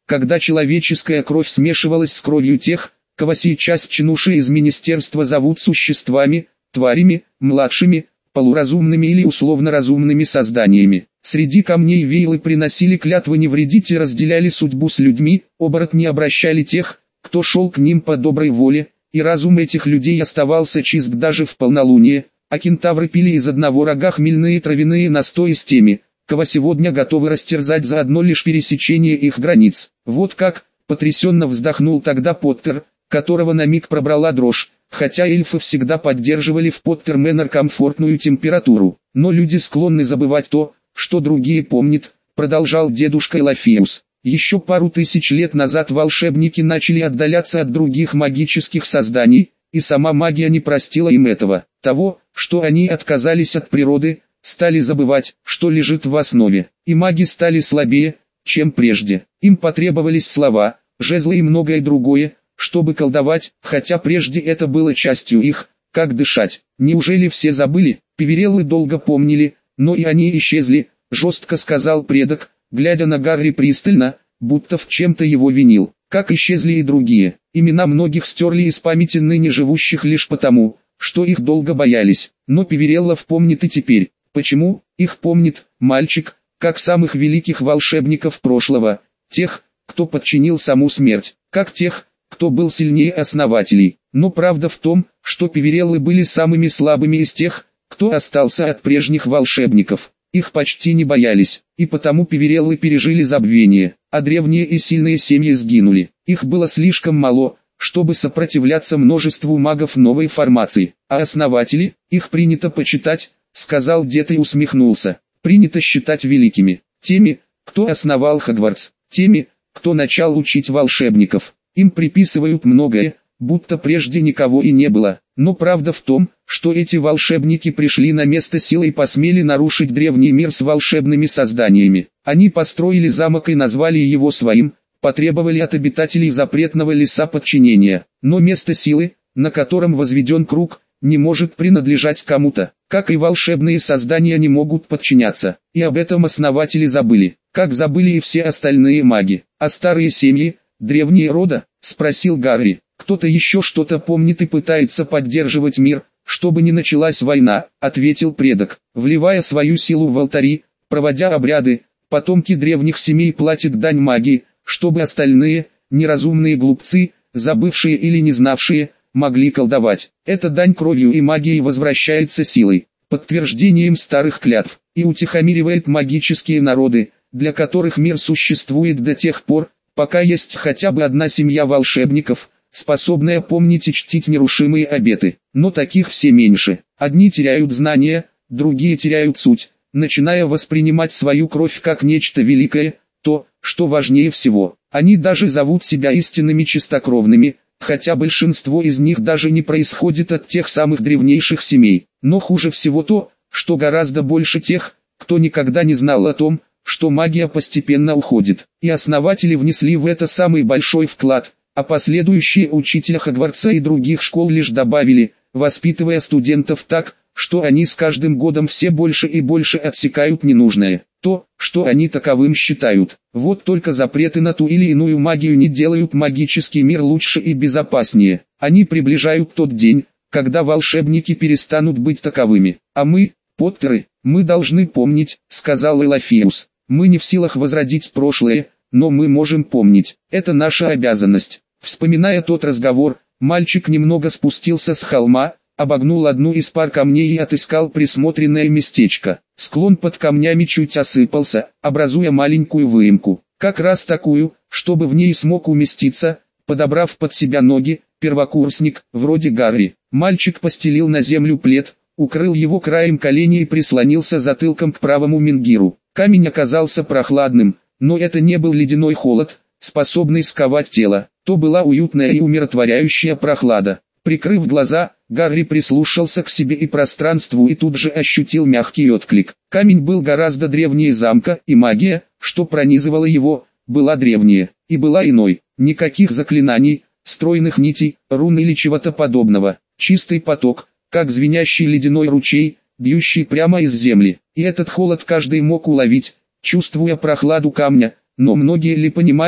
когда человеческая кровь смешивалась с кровью тех, кого сейчас чинуши из министерства зовут существами, тварями, младшими, полуразумными или условно разумными созданиями. Среди камней вейлы приносили клятвы не вредить и разделяли судьбу с людьми, оборотни обращали тех, кто шел к ним по доброй воле, и разум этих людей оставался чист даже в полнолуние, а кентавры пили из одного рога хмельные травяные настои с теми, кого сегодня готовы растерзать за одно лишь пересечение их границ. Вот как, потрясенно вздохнул тогда Поттер, которого на миг пробрала дрожь, хотя эльфы всегда поддерживали в Поттерменнер комфортную температуру. Но люди склонны забывать то, что другие помнят, продолжал дедушка Элофеус. Еще пару тысяч лет назад волшебники начали отдаляться от других магических созданий, и сама магия не простила им этого. Того, что они отказались от природы, стали забывать, что лежит в основе. И маги стали слабее, чем прежде. Им потребовались слова, жезлы и многое другое, чтобы колдовать, хотя прежде это было частью их, как дышать. Неужели все забыли? Пивереллы долго помнили, но и они исчезли, жестко сказал предок, глядя на Гарри пристально, будто в чем-то его винил. Как исчезли и другие. Имена многих стерли из памяти ныне живущих лишь потому, что их долго боялись. Но Пивереллов помнит и теперь. Почему? Их помнит мальчик, как самых великих волшебников прошлого, тех, кто подчинил саму смерть, как тех, кто был сильнее основателей. Но правда в том, что Пивереллы были самыми слабыми из тех, кто остался от прежних волшебников. Их почти не боялись, и потому Пивереллы пережили забвение, а древние и сильные семьи сгинули. Их было слишком мало, чтобы сопротивляться множеству магов новой формации. А основатели, их принято почитать, сказал дед и усмехнулся. Принято считать великими, теми, кто основал Хогвартс, теми, кто начал учить волшебников. Им приписывают многое, будто прежде никого и не было. Но правда в том, что эти волшебники пришли на место силы и посмели нарушить древний мир с волшебными созданиями. Они построили замок и назвали его своим, потребовали от обитателей запретного леса подчинения. Но место силы, на котором возведен круг, не может принадлежать кому-то, как и волшебные создания не могут подчиняться. И об этом основатели забыли, как забыли и все остальные маги. А старые семьи, древние рода, спросил Гарри. Кто-то еще что-то помнит и пытается поддерживать мир, чтобы не началась война, ответил предок, вливая свою силу в алтари, проводя обряды. Потомки древних семей платят дань магии, чтобы остальные, неразумные глупцы, забывшие или не знавшие, могли колдовать. Эта дань кровью и магией возвращается силой, подтверждением старых клятв, и утихомиривает магические народы, для которых мир существует до тех пор, пока есть хотя бы одна семья волшебников, способная помнить и чтить нерушимые обеты. Но таких все меньше. Одни теряют знания, другие теряют суть, начиная воспринимать свою кровь как нечто великое, то, что важнее всего. Они даже зовут себя истинными чистокровными, хотя большинство из них даже не происходит от тех самых древнейших семей. Но хуже всего то, что гораздо больше тех, кто никогда не знал о том, что магия постепенно уходит. И основатели внесли в это самый большой вклад, а последующие учителя Хогвартса и других школ лишь добавили, воспитывая студентов так, что они с каждым годом все больше и больше отсекают ненужное, то, что они таковым считают. Вот только запреты на ту или иную магию не делают магический мир лучше и безопаснее. Они приближают тот день, когда волшебники перестанут быть таковыми. А мы, Поттеры, мы должны помнить, сказал Элофеус. Мы не в силах возродить прошлое, но мы можем помнить. Это наша обязанность. Вспоминая тот разговор, мальчик немного спустился с холма, обогнул одну из пар камней и отыскал присмотренное местечко. Склон под камнями чуть осыпался, образуя маленькую выемку. Как раз такую, чтобы в ней смог уместиться, подобрав под себя ноги, первокурсник, вроде Гарри. Мальчик постелил на землю плед, укрыл его краем колени и прислонился затылком к правому менгиру. Камень оказался прохладным, но это не был ледяной холод, способный сковать тело. То была уютная и умиротворяющая прохлада. Прикрыв глаза, Гарри прислушался к себе и пространству и тут же ощутил мягкий отклик. Камень был гораздо древнее замка, и магия, что пронизывала его, была древнее, и была иной. Никаких заклинаний, стройных нитей, рун или чего-то подобного. Чистый поток, как звенящий ледяной ручей, бьющий прямо из земли. И этот холод каждый мог уловить, чувствуя прохладу камня, но многие ли понимали,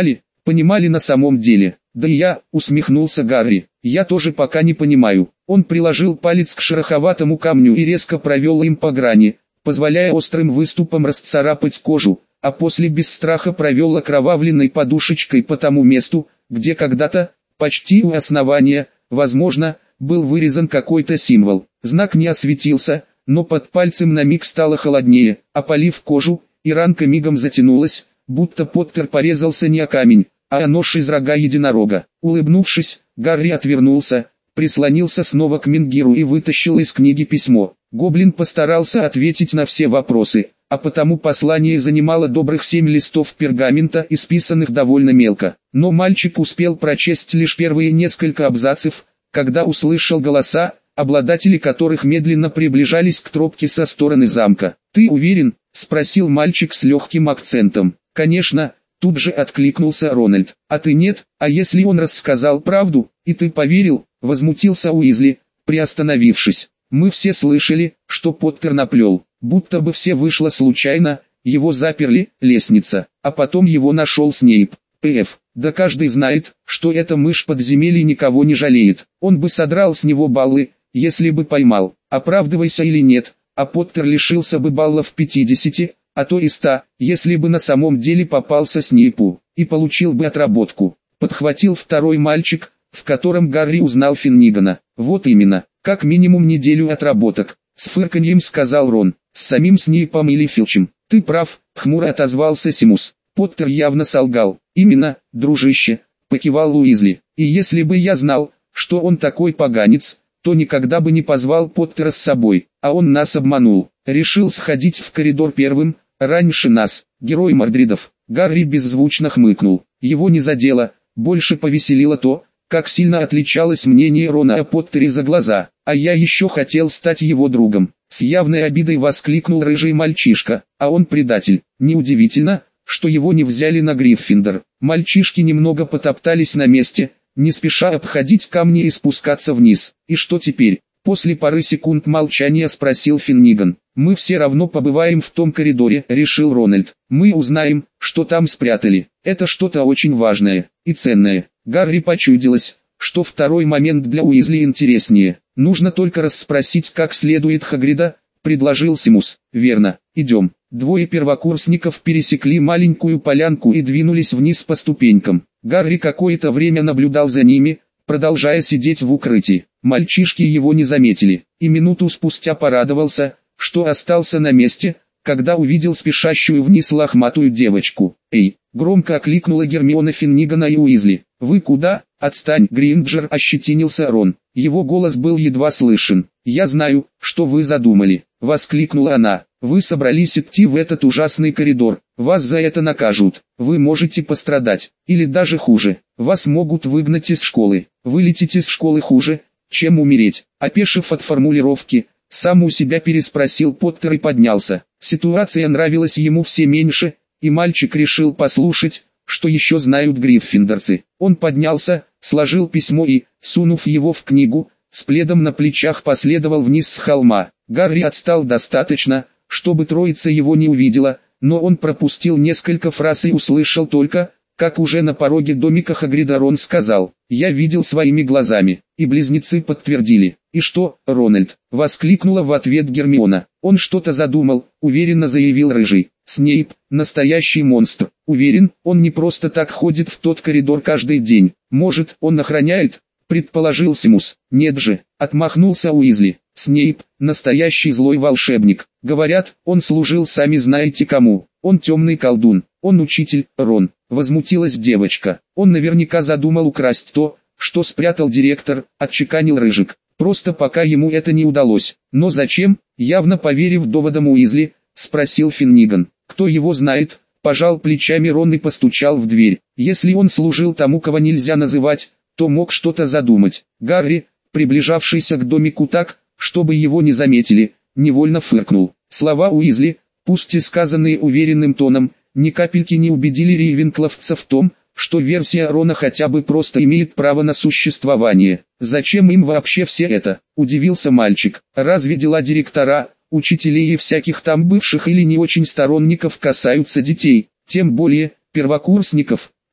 понимали на самом деле. Да и я, усмехнулся Гарри, я тоже пока не понимаю. Он приложил палец к шероховатому камню и резко провел им по грани, позволяя острым выступам расцарапать кожу, а после без страха провел окровавленной подушечкой по тому месту, где когда-то, почти у основания, возможно, был вырезан какой-то символ. Знак не осветился, но под пальцем на миг стало холоднее, опалив кожу, и ранка мигом затянулась, будто Поттер порезался не о камень, а о нож из рога единорога. Улыбнувшись, Гарри отвернулся, прислонился снова к Менгиру и вытащил из книги письмо. Гоблин постарался ответить на все вопросы, а потому послание занимало добрых 7 листов пергамента, исписанных довольно мелко. Но мальчик успел прочесть лишь первые несколько абзацев, когда услышал голоса, обладатели которых медленно приближались к тропке со стороны замка. «Ты уверен?» — спросил мальчик с легким акцентом. «Конечно», — тут же откликнулся Рональд. «А ты нет? А если он рассказал правду, и ты поверил?» — возмутился Уизли, приостановившись. «Мы все слышали, что Поттер наплел, будто бы все вышло случайно, его заперли, лестница, а потом его нашел Снейп. П.Ф. Да каждый знает, что эта мышь подземелья никого не жалеет. Он бы содрал с него баллы, если бы поймал. Оправдывайся или нет, а Поттер лишился бы баллов 50, а то и 100, если бы на самом деле попался Снейпу, и получил бы отработку». Подхватил второй мальчик, в котором Гарри узнал Финнигана. «Вот именно, как минимум неделю отработок», — с фырканьем сказал Рон. «С самим Снейпом или Филчем». «Ты прав», — хмуро отозвался Симус. Поттер явно солгал. «Именно, дружище», — покивал Уизли. «И если бы я знал, что он такой поганец, то никогда бы не позвал Поттера с собой, а он нас обманул. Решил сходить в коридор первым, раньше нас, герой Мордридов». Гарри беззвучно хмыкнул. Его не задело, больше повеселило то, как сильно отличалось мнение Рона о Поттере за глаза. «А я еще хотел стать его другом», — с явной обидой воскликнул рыжий мальчишка. «А он предатель. Неудивительно, что его не взяли на Гриффиндор». Мальчишки немного потоптались на месте, не спеша обходить камни и спускаться вниз. «И что теперь?» — после пары секунд молчания спросил Финниган. «Мы все равно побываем в том коридоре», — решил Рональд. «Мы узнаем, что там спрятали. Это что-то очень важное и ценное». Гарри почудилось, что второй момент для Уизли интереснее. «Нужно только расспросить как следует Хагрида», — предложил Симус. «Верно, идем». Двое первокурсников пересекли маленькую полянку и двинулись вниз по ступенькам. Гарри какое-то время наблюдал за ними, продолжая сидеть в укрытии. Мальчишки его не заметили, и минуту спустя порадовался, что остался на месте, когда увидел спешащую вниз лохматую девочку. «Эй!» — громко окликнула Гермиона Финнигана и Уизли. «Вы куда? Отстань!» — Гринджер ощетинился Рон. Его голос был едва слышен. «Я знаю, что вы задумали!» — воскликнула она. «Вы собрались идти в этот ужасный коридор. Вас за это накажут. Вы можете пострадать. Или даже хуже. Вас могут выгнать из школы. Вылететь из школы хуже, чем умереть». Опешив от формулировки, сам у себя переспросил Поттер и поднялся. Ситуация нравилась ему все меньше, и мальчик решил послушать, что еще знают гриффиндорцы. Он поднялся, сложил письмо и, сунув его в книгу, с пледом на плечах последовал вниз с холма. Гарри отстал достаточно, чтобы троица его не увидела, но он пропустил несколько фраз и услышал только, как уже на пороге домика Хагрида Рон сказал: «Я видел своими глазами», и близнецы подтвердили. «И что, Рональд?» — воскликнула в ответ Гермиона. «Он что-то задумал», — уверенно заявил Рыжий. «Снейп — настоящий монстр. Уверен, он не просто так ходит в тот коридор каждый день. Может, он охраняет?» — предположил Симус. «Нет же», — отмахнулся Уизли. «Снейп — настоящий злой волшебник. Говорят, он служил сами знаете кому. Он темный колдун. Он учитель, Рон». Возмутилась девочка. «Он наверняка задумал украсть то, что спрятал директор», — отчеканил Рыжик. «Просто пока ему это не удалось». «Но зачем?» — явно поверив доводам Уизли, спросил Финниган. «Кто его знает?» — пожал плечами Рон и постучал в дверь. «Если он служил тому, кого нельзя называть, то мог что-то задумать». Гарри, приближавшийся к домику так, чтобы его не заметили, невольно фыркнул. Слова Уизли, пусть и сказанные уверенным тоном, ни капельки не убедили рейвенкловца в том, что версия Рона хотя бы просто имеет право на существование. «Зачем им вообще все это?» – удивился мальчик. «Разве дела директора, учителей и всяких там бывших или не очень сторонников касаются детей, тем более первокурсников?»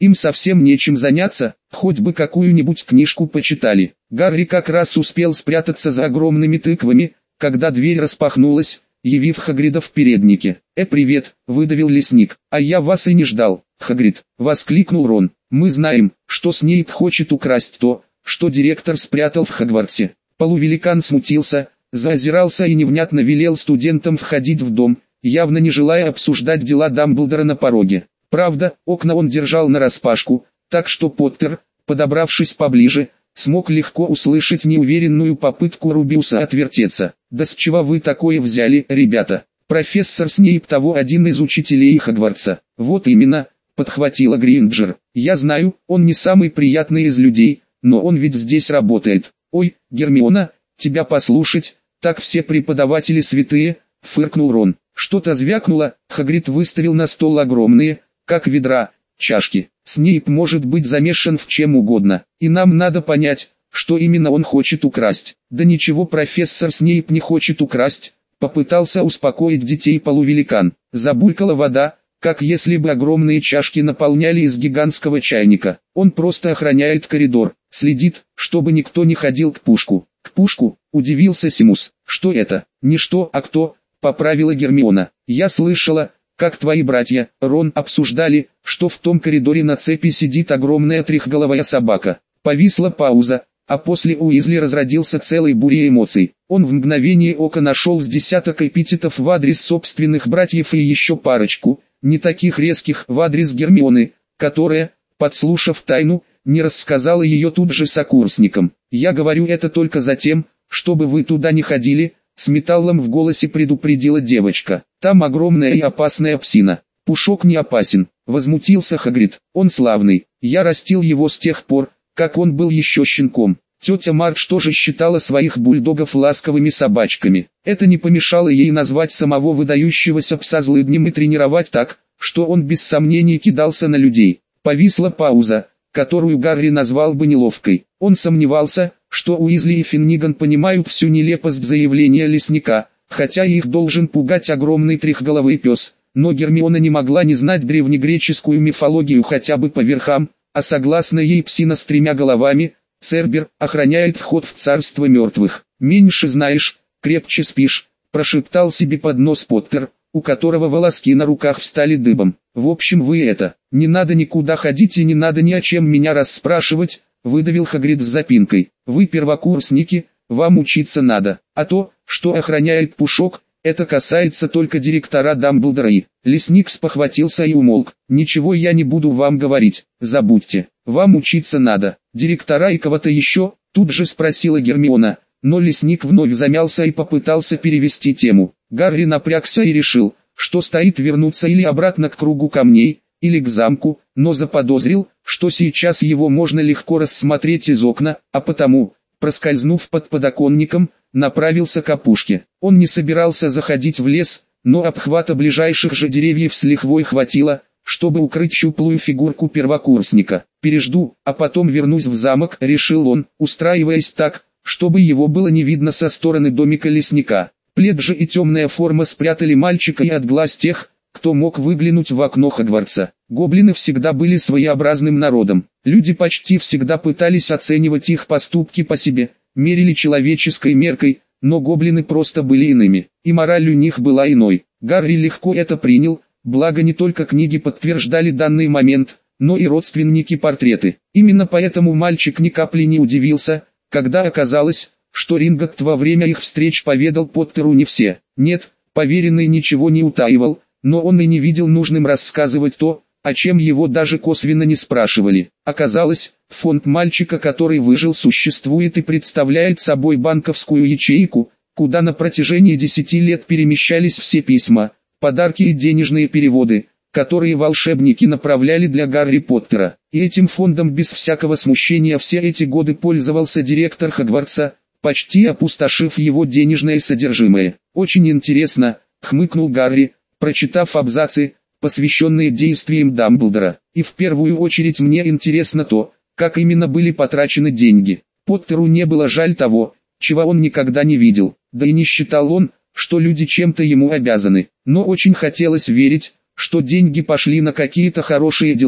Им совсем нечем заняться, хоть бы какую-нибудь книжку почитали. Гарри как раз успел спрятаться за огромными тыквами, когда дверь распахнулась, явив Хагрида в переднике. «Привет», — выдавил лесник, — «а я вас и не ждал». «Хагрид», — воскликнул Рон, — «мы знаем, что Снейп хочет украсть то, что директор спрятал в Хогвартсе». Полувеликан смутился, заозирался и невнятно велел студентам входить в дом, явно не желая обсуждать дела Дамблдора на пороге. Правда, окна он держал нараспашку, так что Поттер, подобравшись поближе, смог легко услышать неуверенную попытку Рубиуса отвертеться. «Да с чего вы такое взяли, ребята? Профессор Снейп того один из учителей Хогвартса». «Вот именно», — подхватила Гринджер. «Я знаю, он не самый приятный из людей, но он ведь здесь работает». «Ой, Гермиона, тебя послушать, так все преподаватели святые», — фыркнул Рон. Что-то звякнуло, Хагрид выставил на стол огромные, как ведра, чашки. «Снейп может быть замешан в чем угодно, и нам надо понять, что именно он хочет украсть». «Да ничего профессор Снейп не хочет украсть», — попытался успокоить детей полувеликан. Забулькала вода, как если бы огромные чашки наполняли из гигантского чайника. «Он просто охраняет коридор, следит, чтобы никто не ходил к пушку». «К пушку?» — удивился Симус. «Что это?» «Не что, а кто?» — поправила Гермиона. «Я слышала, как твои братья, Рон, обсуждали, что в том коридоре на цепи сидит огромная трехголовая собака». Повисла пауза, а после Уизли разродился целой бурей эмоций. Он в мгновение ока нашел с десяток эпитетов в адрес собственных братьев и еще парочку, не таких резких, в адрес Гермионы, которая, подслушав тайну, не рассказала ее тут же сокурсникам. «Я говорю это только за тем, чтобы вы туда не ходили», — с металлом в голосе предупредила девочка. «Там огромная и опасная псина». «Пушок не опасен», — возмутился Хагрид. «Он славный, я растил его с тех пор, как он был еще щенком». Тетя Мардж тоже считала своих бульдогов ласковыми собачками. Это не помешало ей назвать самого выдающегося пса злыднем и тренировать так, что он без сомнений кидался на людей. Повисла пауза, которую Гарри назвал бы неловкой. Он сомневался, что Уизли и Финниган понимают всю нелепость заявления лесника, хотя их должен пугать огромный трехголовый пес. Но Гермиона не могла не знать древнегреческую мифологию хотя бы по верхам, а согласно ей псина с 3 головами, Цербер, охраняет вход в царство мертвых. «Меньше знаешь, крепче спишь», — прошептал себе под нос Поттер, у которого волоски на руках встали дыбом. «В общем вы это, не надо никуда ходить и не надо ни о чем меня расспрашивать», — выдавил Хагрид с запинкой. «Вы первокурсники, вам учиться надо, а то, что охраняет Пушок, это касается только директора Дамблдора и...» Лесник спохватился и умолк. «Ничего я не буду вам говорить, забудьте, вам учиться надо. Директора и кого-то еще?» Тут же спросила Гермиона, но лесник вновь замялся и попытался перевести тему. Гарри напрягся и решил, что стоит вернуться или обратно к кругу камней, или к замку, но заподозрил, что сейчас его можно легко рассмотреть из окна, а потому, проскользнув под подоконником, направился к опушке. Он не собирался заходить в лес, но обхвата ближайших же деревьев с лихвой хватило, чтобы укрыть щуплую фигурку первокурсника. «Пережду, а потом вернусь в замок», — решил он, устраиваясь так, чтобы его было не видно со стороны домика лесника. Плед же и темная форма спрятали мальчика и от глаз тех, кто мог выглянуть в окно Хогвартса. Гоблины всегда были своеобразным народом. Люди почти всегда пытались оценивать их поступки по себе, мерили человеческой меркой, но гоблины просто были иными, и мораль у них была иной. Гарри легко это принял, благо не только книги подтверждали данный момент, но и родственники портреты. Именно поэтому мальчик ни капли не удивился, когда оказалось, что Ринготт во время их встреч поведал Поттеру не все. Нет, поверенный ничего не утаивал, но он и не видел нужным рассказывать то, о чем его даже косвенно не спрашивали. Оказалось, фонд мальчика, который выжил, существует и представляет собой банковскую ячейку, куда на протяжении 10 лет перемещались все письма, подарки и денежные переводы, которые волшебники направляли для Гарри Поттера. И этим фондом без всякого смущения все эти годы пользовался директор Хогвартса, почти опустошив его денежное содержимое. «Очень интересно», — хмыкнул Гарри, прочитав абзацы, посвященные действиям Дамблдора. «И в первую очередь мне интересно то, как именно были потрачены деньги». Поттеру не было жаль того, чего он никогда не видел, да и не считал он, что люди чем-то ему обязаны. Но очень хотелось верить, что деньги пошли на какие-то хорошие дела,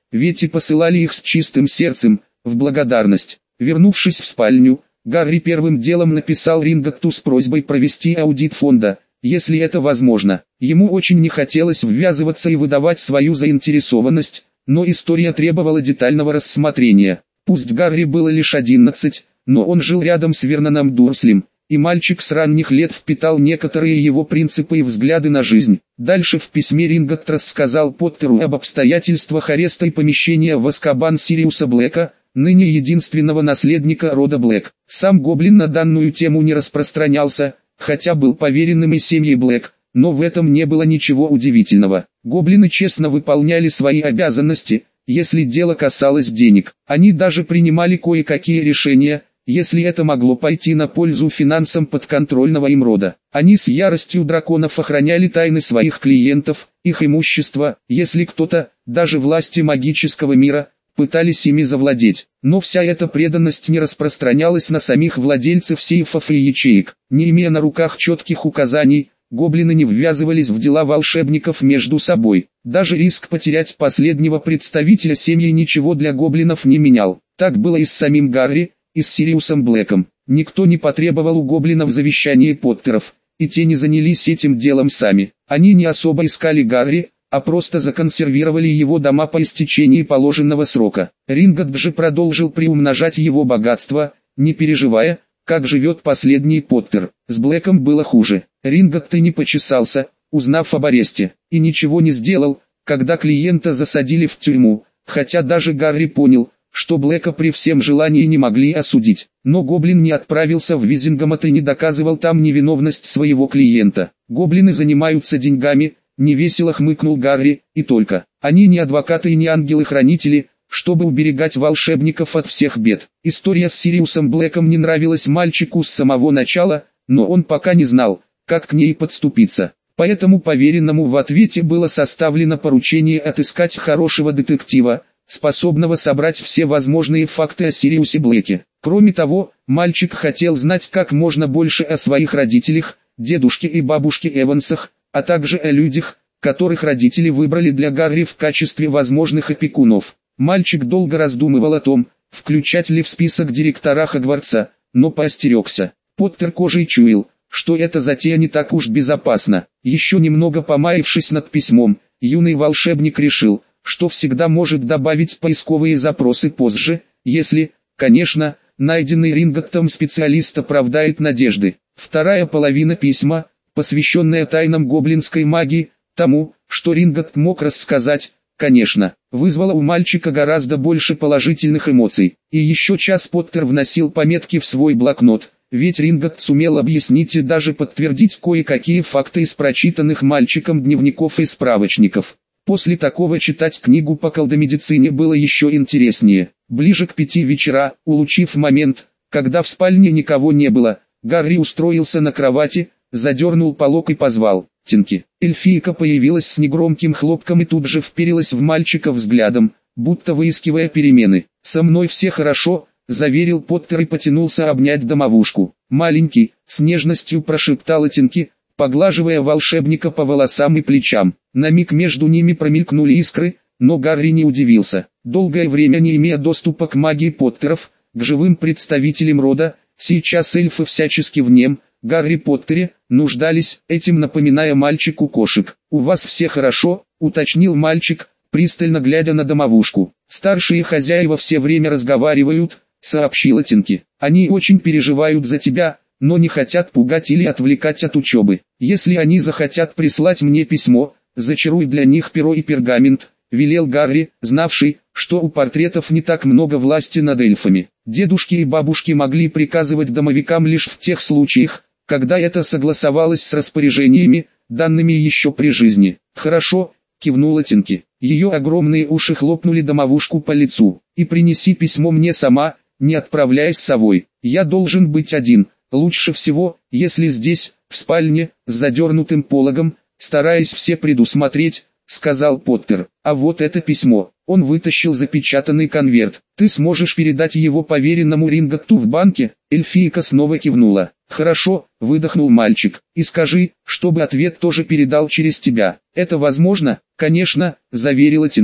ведь и посылали их с чистым сердцем, в благодарность. Вернувшись в спальню, Гарри первым делом написал Ринготту с просьбой провести аудит фонда, если это возможно. Ему очень не хотелось ввязываться и выдавать свою заинтересованность, но история требовала детального рассмотрения. Пусть Гарри было лишь 11, но он жил рядом с Верноном Дурслем, и мальчик с ранних лет впитал некоторые его принципы и взгляды на жизнь. Дальше в письме Ринготт рассказал Поттеру об обстоятельствах ареста и помещения в Азкабан Сириуса Блэка, ныне единственного наследника рода Блэк. Сам Гоблин на данную тему не распространялся, хотя был поверенным и семьи Блэк, но в этом не было ничего удивительного. Гоблины честно выполняли свои обязанности, если дело касалось денег. Они даже принимали кое-какие решения, если это могло пойти на пользу финансам подконтрольного им рода. Они с яростью драконов охраняли тайны своих клиентов, их имущество, если кто-то, даже власти магического мира, пытались ими завладеть. Но вся эта преданность не распространялась на самих владельцев сейфов и ячеек. Не имея на руках четких указаний, гоблины не ввязывались в дела волшебников между собой. Даже риск потерять последнего представителя семьи ничего для гоблинов не менял. Так было и с самим Гарри, и с Сириусом Блэком. Никто не потребовал у гоблинов завещания Поттеров, и те не занялись этим делом сами. Они не особо искали Гарри, а просто законсервировали его дома по истечении положенного срока. Ринготт же продолжил приумножать его богатство, не переживая, как живет последний Поттер. С Блэком было хуже. Ринготт и не почесался, узнав об аресте, и ничего не сделал, когда клиента засадили в тюрьму, хотя даже Гарри понял, что Блэка при всем желании не могли осудить. Но гоблин не отправился в Визингамот и не доказывал там невиновность своего клиента. Гоблины занимаются деньгами, невесело хмыкнул Гарри, и только. Они не адвокаты и не ангелы-хранители, чтобы уберегать волшебников от всех бед. История с Сириусом Блэком не нравилась мальчику с самого начала, но он пока не знал, как к ней подступиться. Поэтому поверенному в ответе было составлено поручение отыскать хорошего детектива, способного собрать все возможные факты о Сириусе Блэке. Кроме того, мальчик хотел знать как можно больше о своих родителях, дедушке и бабушке Эвансах, а также о людях, которых родители выбрали для Гарри в качестве возможных опекунов. Мальчик долго раздумывал о том, включать ли в список директора Хогвартса, но поостерегся. Поттер кожей чуял, что эта затея не так уж безопасна. Еще немного помаявшись над письмом, юный волшебник решил, что всегда может добавить поисковые запросы позже, если, конечно, найденный Ринготтом специалист оправдает надежды. Вторая половина письма, посвященная тайнам гоблинской магии, тому, что Ринготт мог рассказать, конечно, вызвала у мальчика гораздо больше положительных эмоций. И еще час Поттер вносил пометки в свой блокнот, ведь Ринготт сумел объяснить и даже подтвердить кое-какие факты из прочитанных мальчиком дневников и справочников. После такого читать книгу по колдомедицине было еще интереснее. Ближе к 5 вечера, улучив момент, когда в спальне никого не было, Гарри устроился на кровати, задернул полог и позвал «Тинки». Эльфийка появилась с негромким хлопком и тут же вперилась в мальчика взглядом, будто выискивая перемены. «Со мной все хорошо», — заверил Поттер и потянулся обнять домовушку. «Маленький», — с нежностью прошептала Тинки, поглаживая волшебника по волосам и плечам. На миг между ними промелькнули искры, но Гарри не удивился. Долгое время не имея доступа к магии Поттеров, к живым представителям рода, сейчас эльфы всячески в нем, Гарри Поттере, нуждались, этим напоминая мальчику кошек. «У вас все хорошо?» — уточнил мальчик, пристально глядя на домовушку. «Старшие хозяева все время разговаривают», — сообщила Тинки. «Они очень переживают за тебя, но не хотят пугать или отвлекать от учебы. Если они захотят прислать мне письмо, зачаруй для них перо и пергамент», — велел Гарри, знавший, что у портретов не так много власти над эльфами. Дедушки и бабушки могли приказывать домовикам лишь в тех случаях, когда это согласовалось с распоряжениями, данными еще при жизни. «Хорошо», — кивнула Тинки. Ее огромные уши хлопнули домовушку по лицу. «И принеси письмо мне сама, не отправляясь с совой. Я должен быть один, лучше всего, если здесь, в спальне, с задернутым пологом, стараясь все предусмотреть», — сказал Поттер. «А вот это письмо». Он вытащил запечатанный конверт. «Ты сможешь передать его поверенному Ринготту в банке?» Эльфийка снова кивнула. «Хорошо», — выдохнул мальчик. «И скажи, чтобы ответ тоже передал через тебя». «Это возможно?» «Конечно», — заверила Тинки.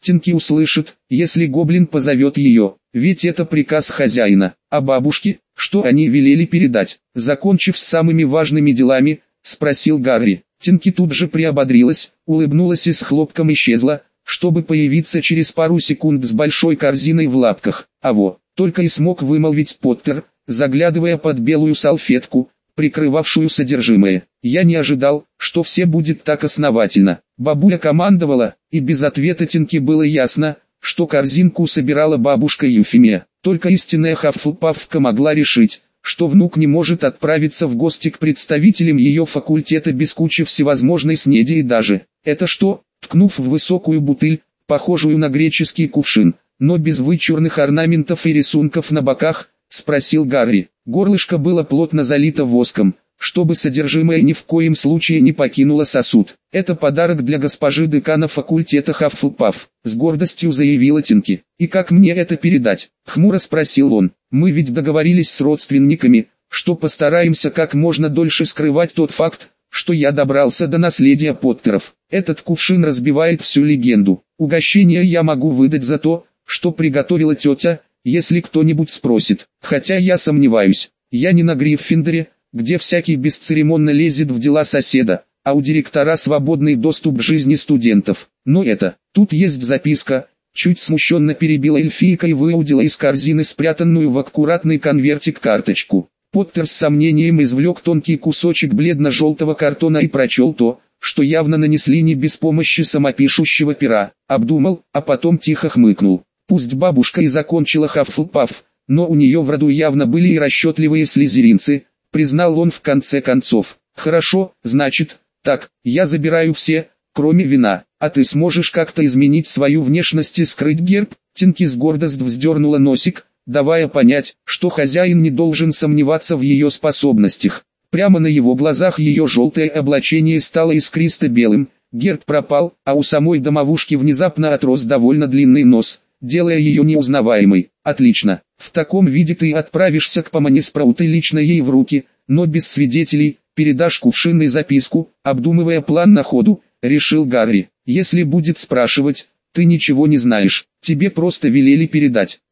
Тинки услышит, если гоблин позовет ее, ведь это приказ хозяина. А бабушке, что они велели передать? Закончив с самыми важными делами, спросил Гарри. Тинки тут же приободрилась, улыбнулась и с хлопком исчезла, чтобы появиться через пару секунд с большой корзиной в лапках. Только и смог вымолвить Поттер, заглядывая под белую салфетку, прикрывавшую содержимое. Я не ожидал, что все будет так основательно. Бабуля командовала, и без ответа Тинки было ясно, что корзинку собирала бабушка Юфимия. Только истинная Хаффлпаффка могла решить, что внук не может отправиться в гости к представителям ее факультета без кучи всевозможной снеди и даже. Это что? Ткнув в высокую бутыль, похожую на греческий кувшин, но без вычурных орнаментов и рисунков на боках, спросил Гарри. Горлышко было плотно залито воском, чтобы содержимое ни в коем случае не покинуло сосуд. «Это подарок для госпожи декана факультета Хаффлпафф», — с гордостью заявила Тинки. «И как мне это передать?» — хмуро спросил он. «Мы ведь договорились с родственниками, что постараемся как можно дольше скрывать тот факт, что я добрался до наследия Поттеров. Этот кувшин разбивает всю легенду. Угощение я могу выдать за то, что приготовила тетя, если кто-нибудь спросит. Хотя я сомневаюсь, я не на Гриффиндоре, где всякий бесцеремонно лезет в дела соседа, а у директора свободный доступ к жизни студентов. Но тут есть записка». Чуть смущенно перебила эльфийка и выудила из корзины спрятанную в аккуратный конвертик карточку. Поттер с сомнением извлек тонкий кусочек бледно-желтого картона и прочел то, что явно нанесли не без помощи самопишущего пера. Обдумал, а потом тихо хмыкнул. Пусть бабушка и закончила Хаффлпафф, но у нее в роду явно были и расчетливые слизеринцы, признал он в конце концов. Хорошо, значит, так, я забираю все, кроме вина. А ты сможешь как-то изменить свою внешность и скрыть герб? Тинки с гордостью вздернула носик, давая понять, что хозяин не должен сомневаться в ее способностях. Прямо на его глазах ее желтое облачение стало искристо-белым, герб пропал, а у самой домовушки внезапно отрос довольно длинный нос, делая ее неузнаваемой. Отлично, в таком виде ты отправишься к Помани Спраут и лично ей в руки, но без свидетелей, передашь кувшин и записку, обдумывая план на ходу, решил Гарри. Если будет спрашивать, ты ничего не знаешь, тебе просто велели передать.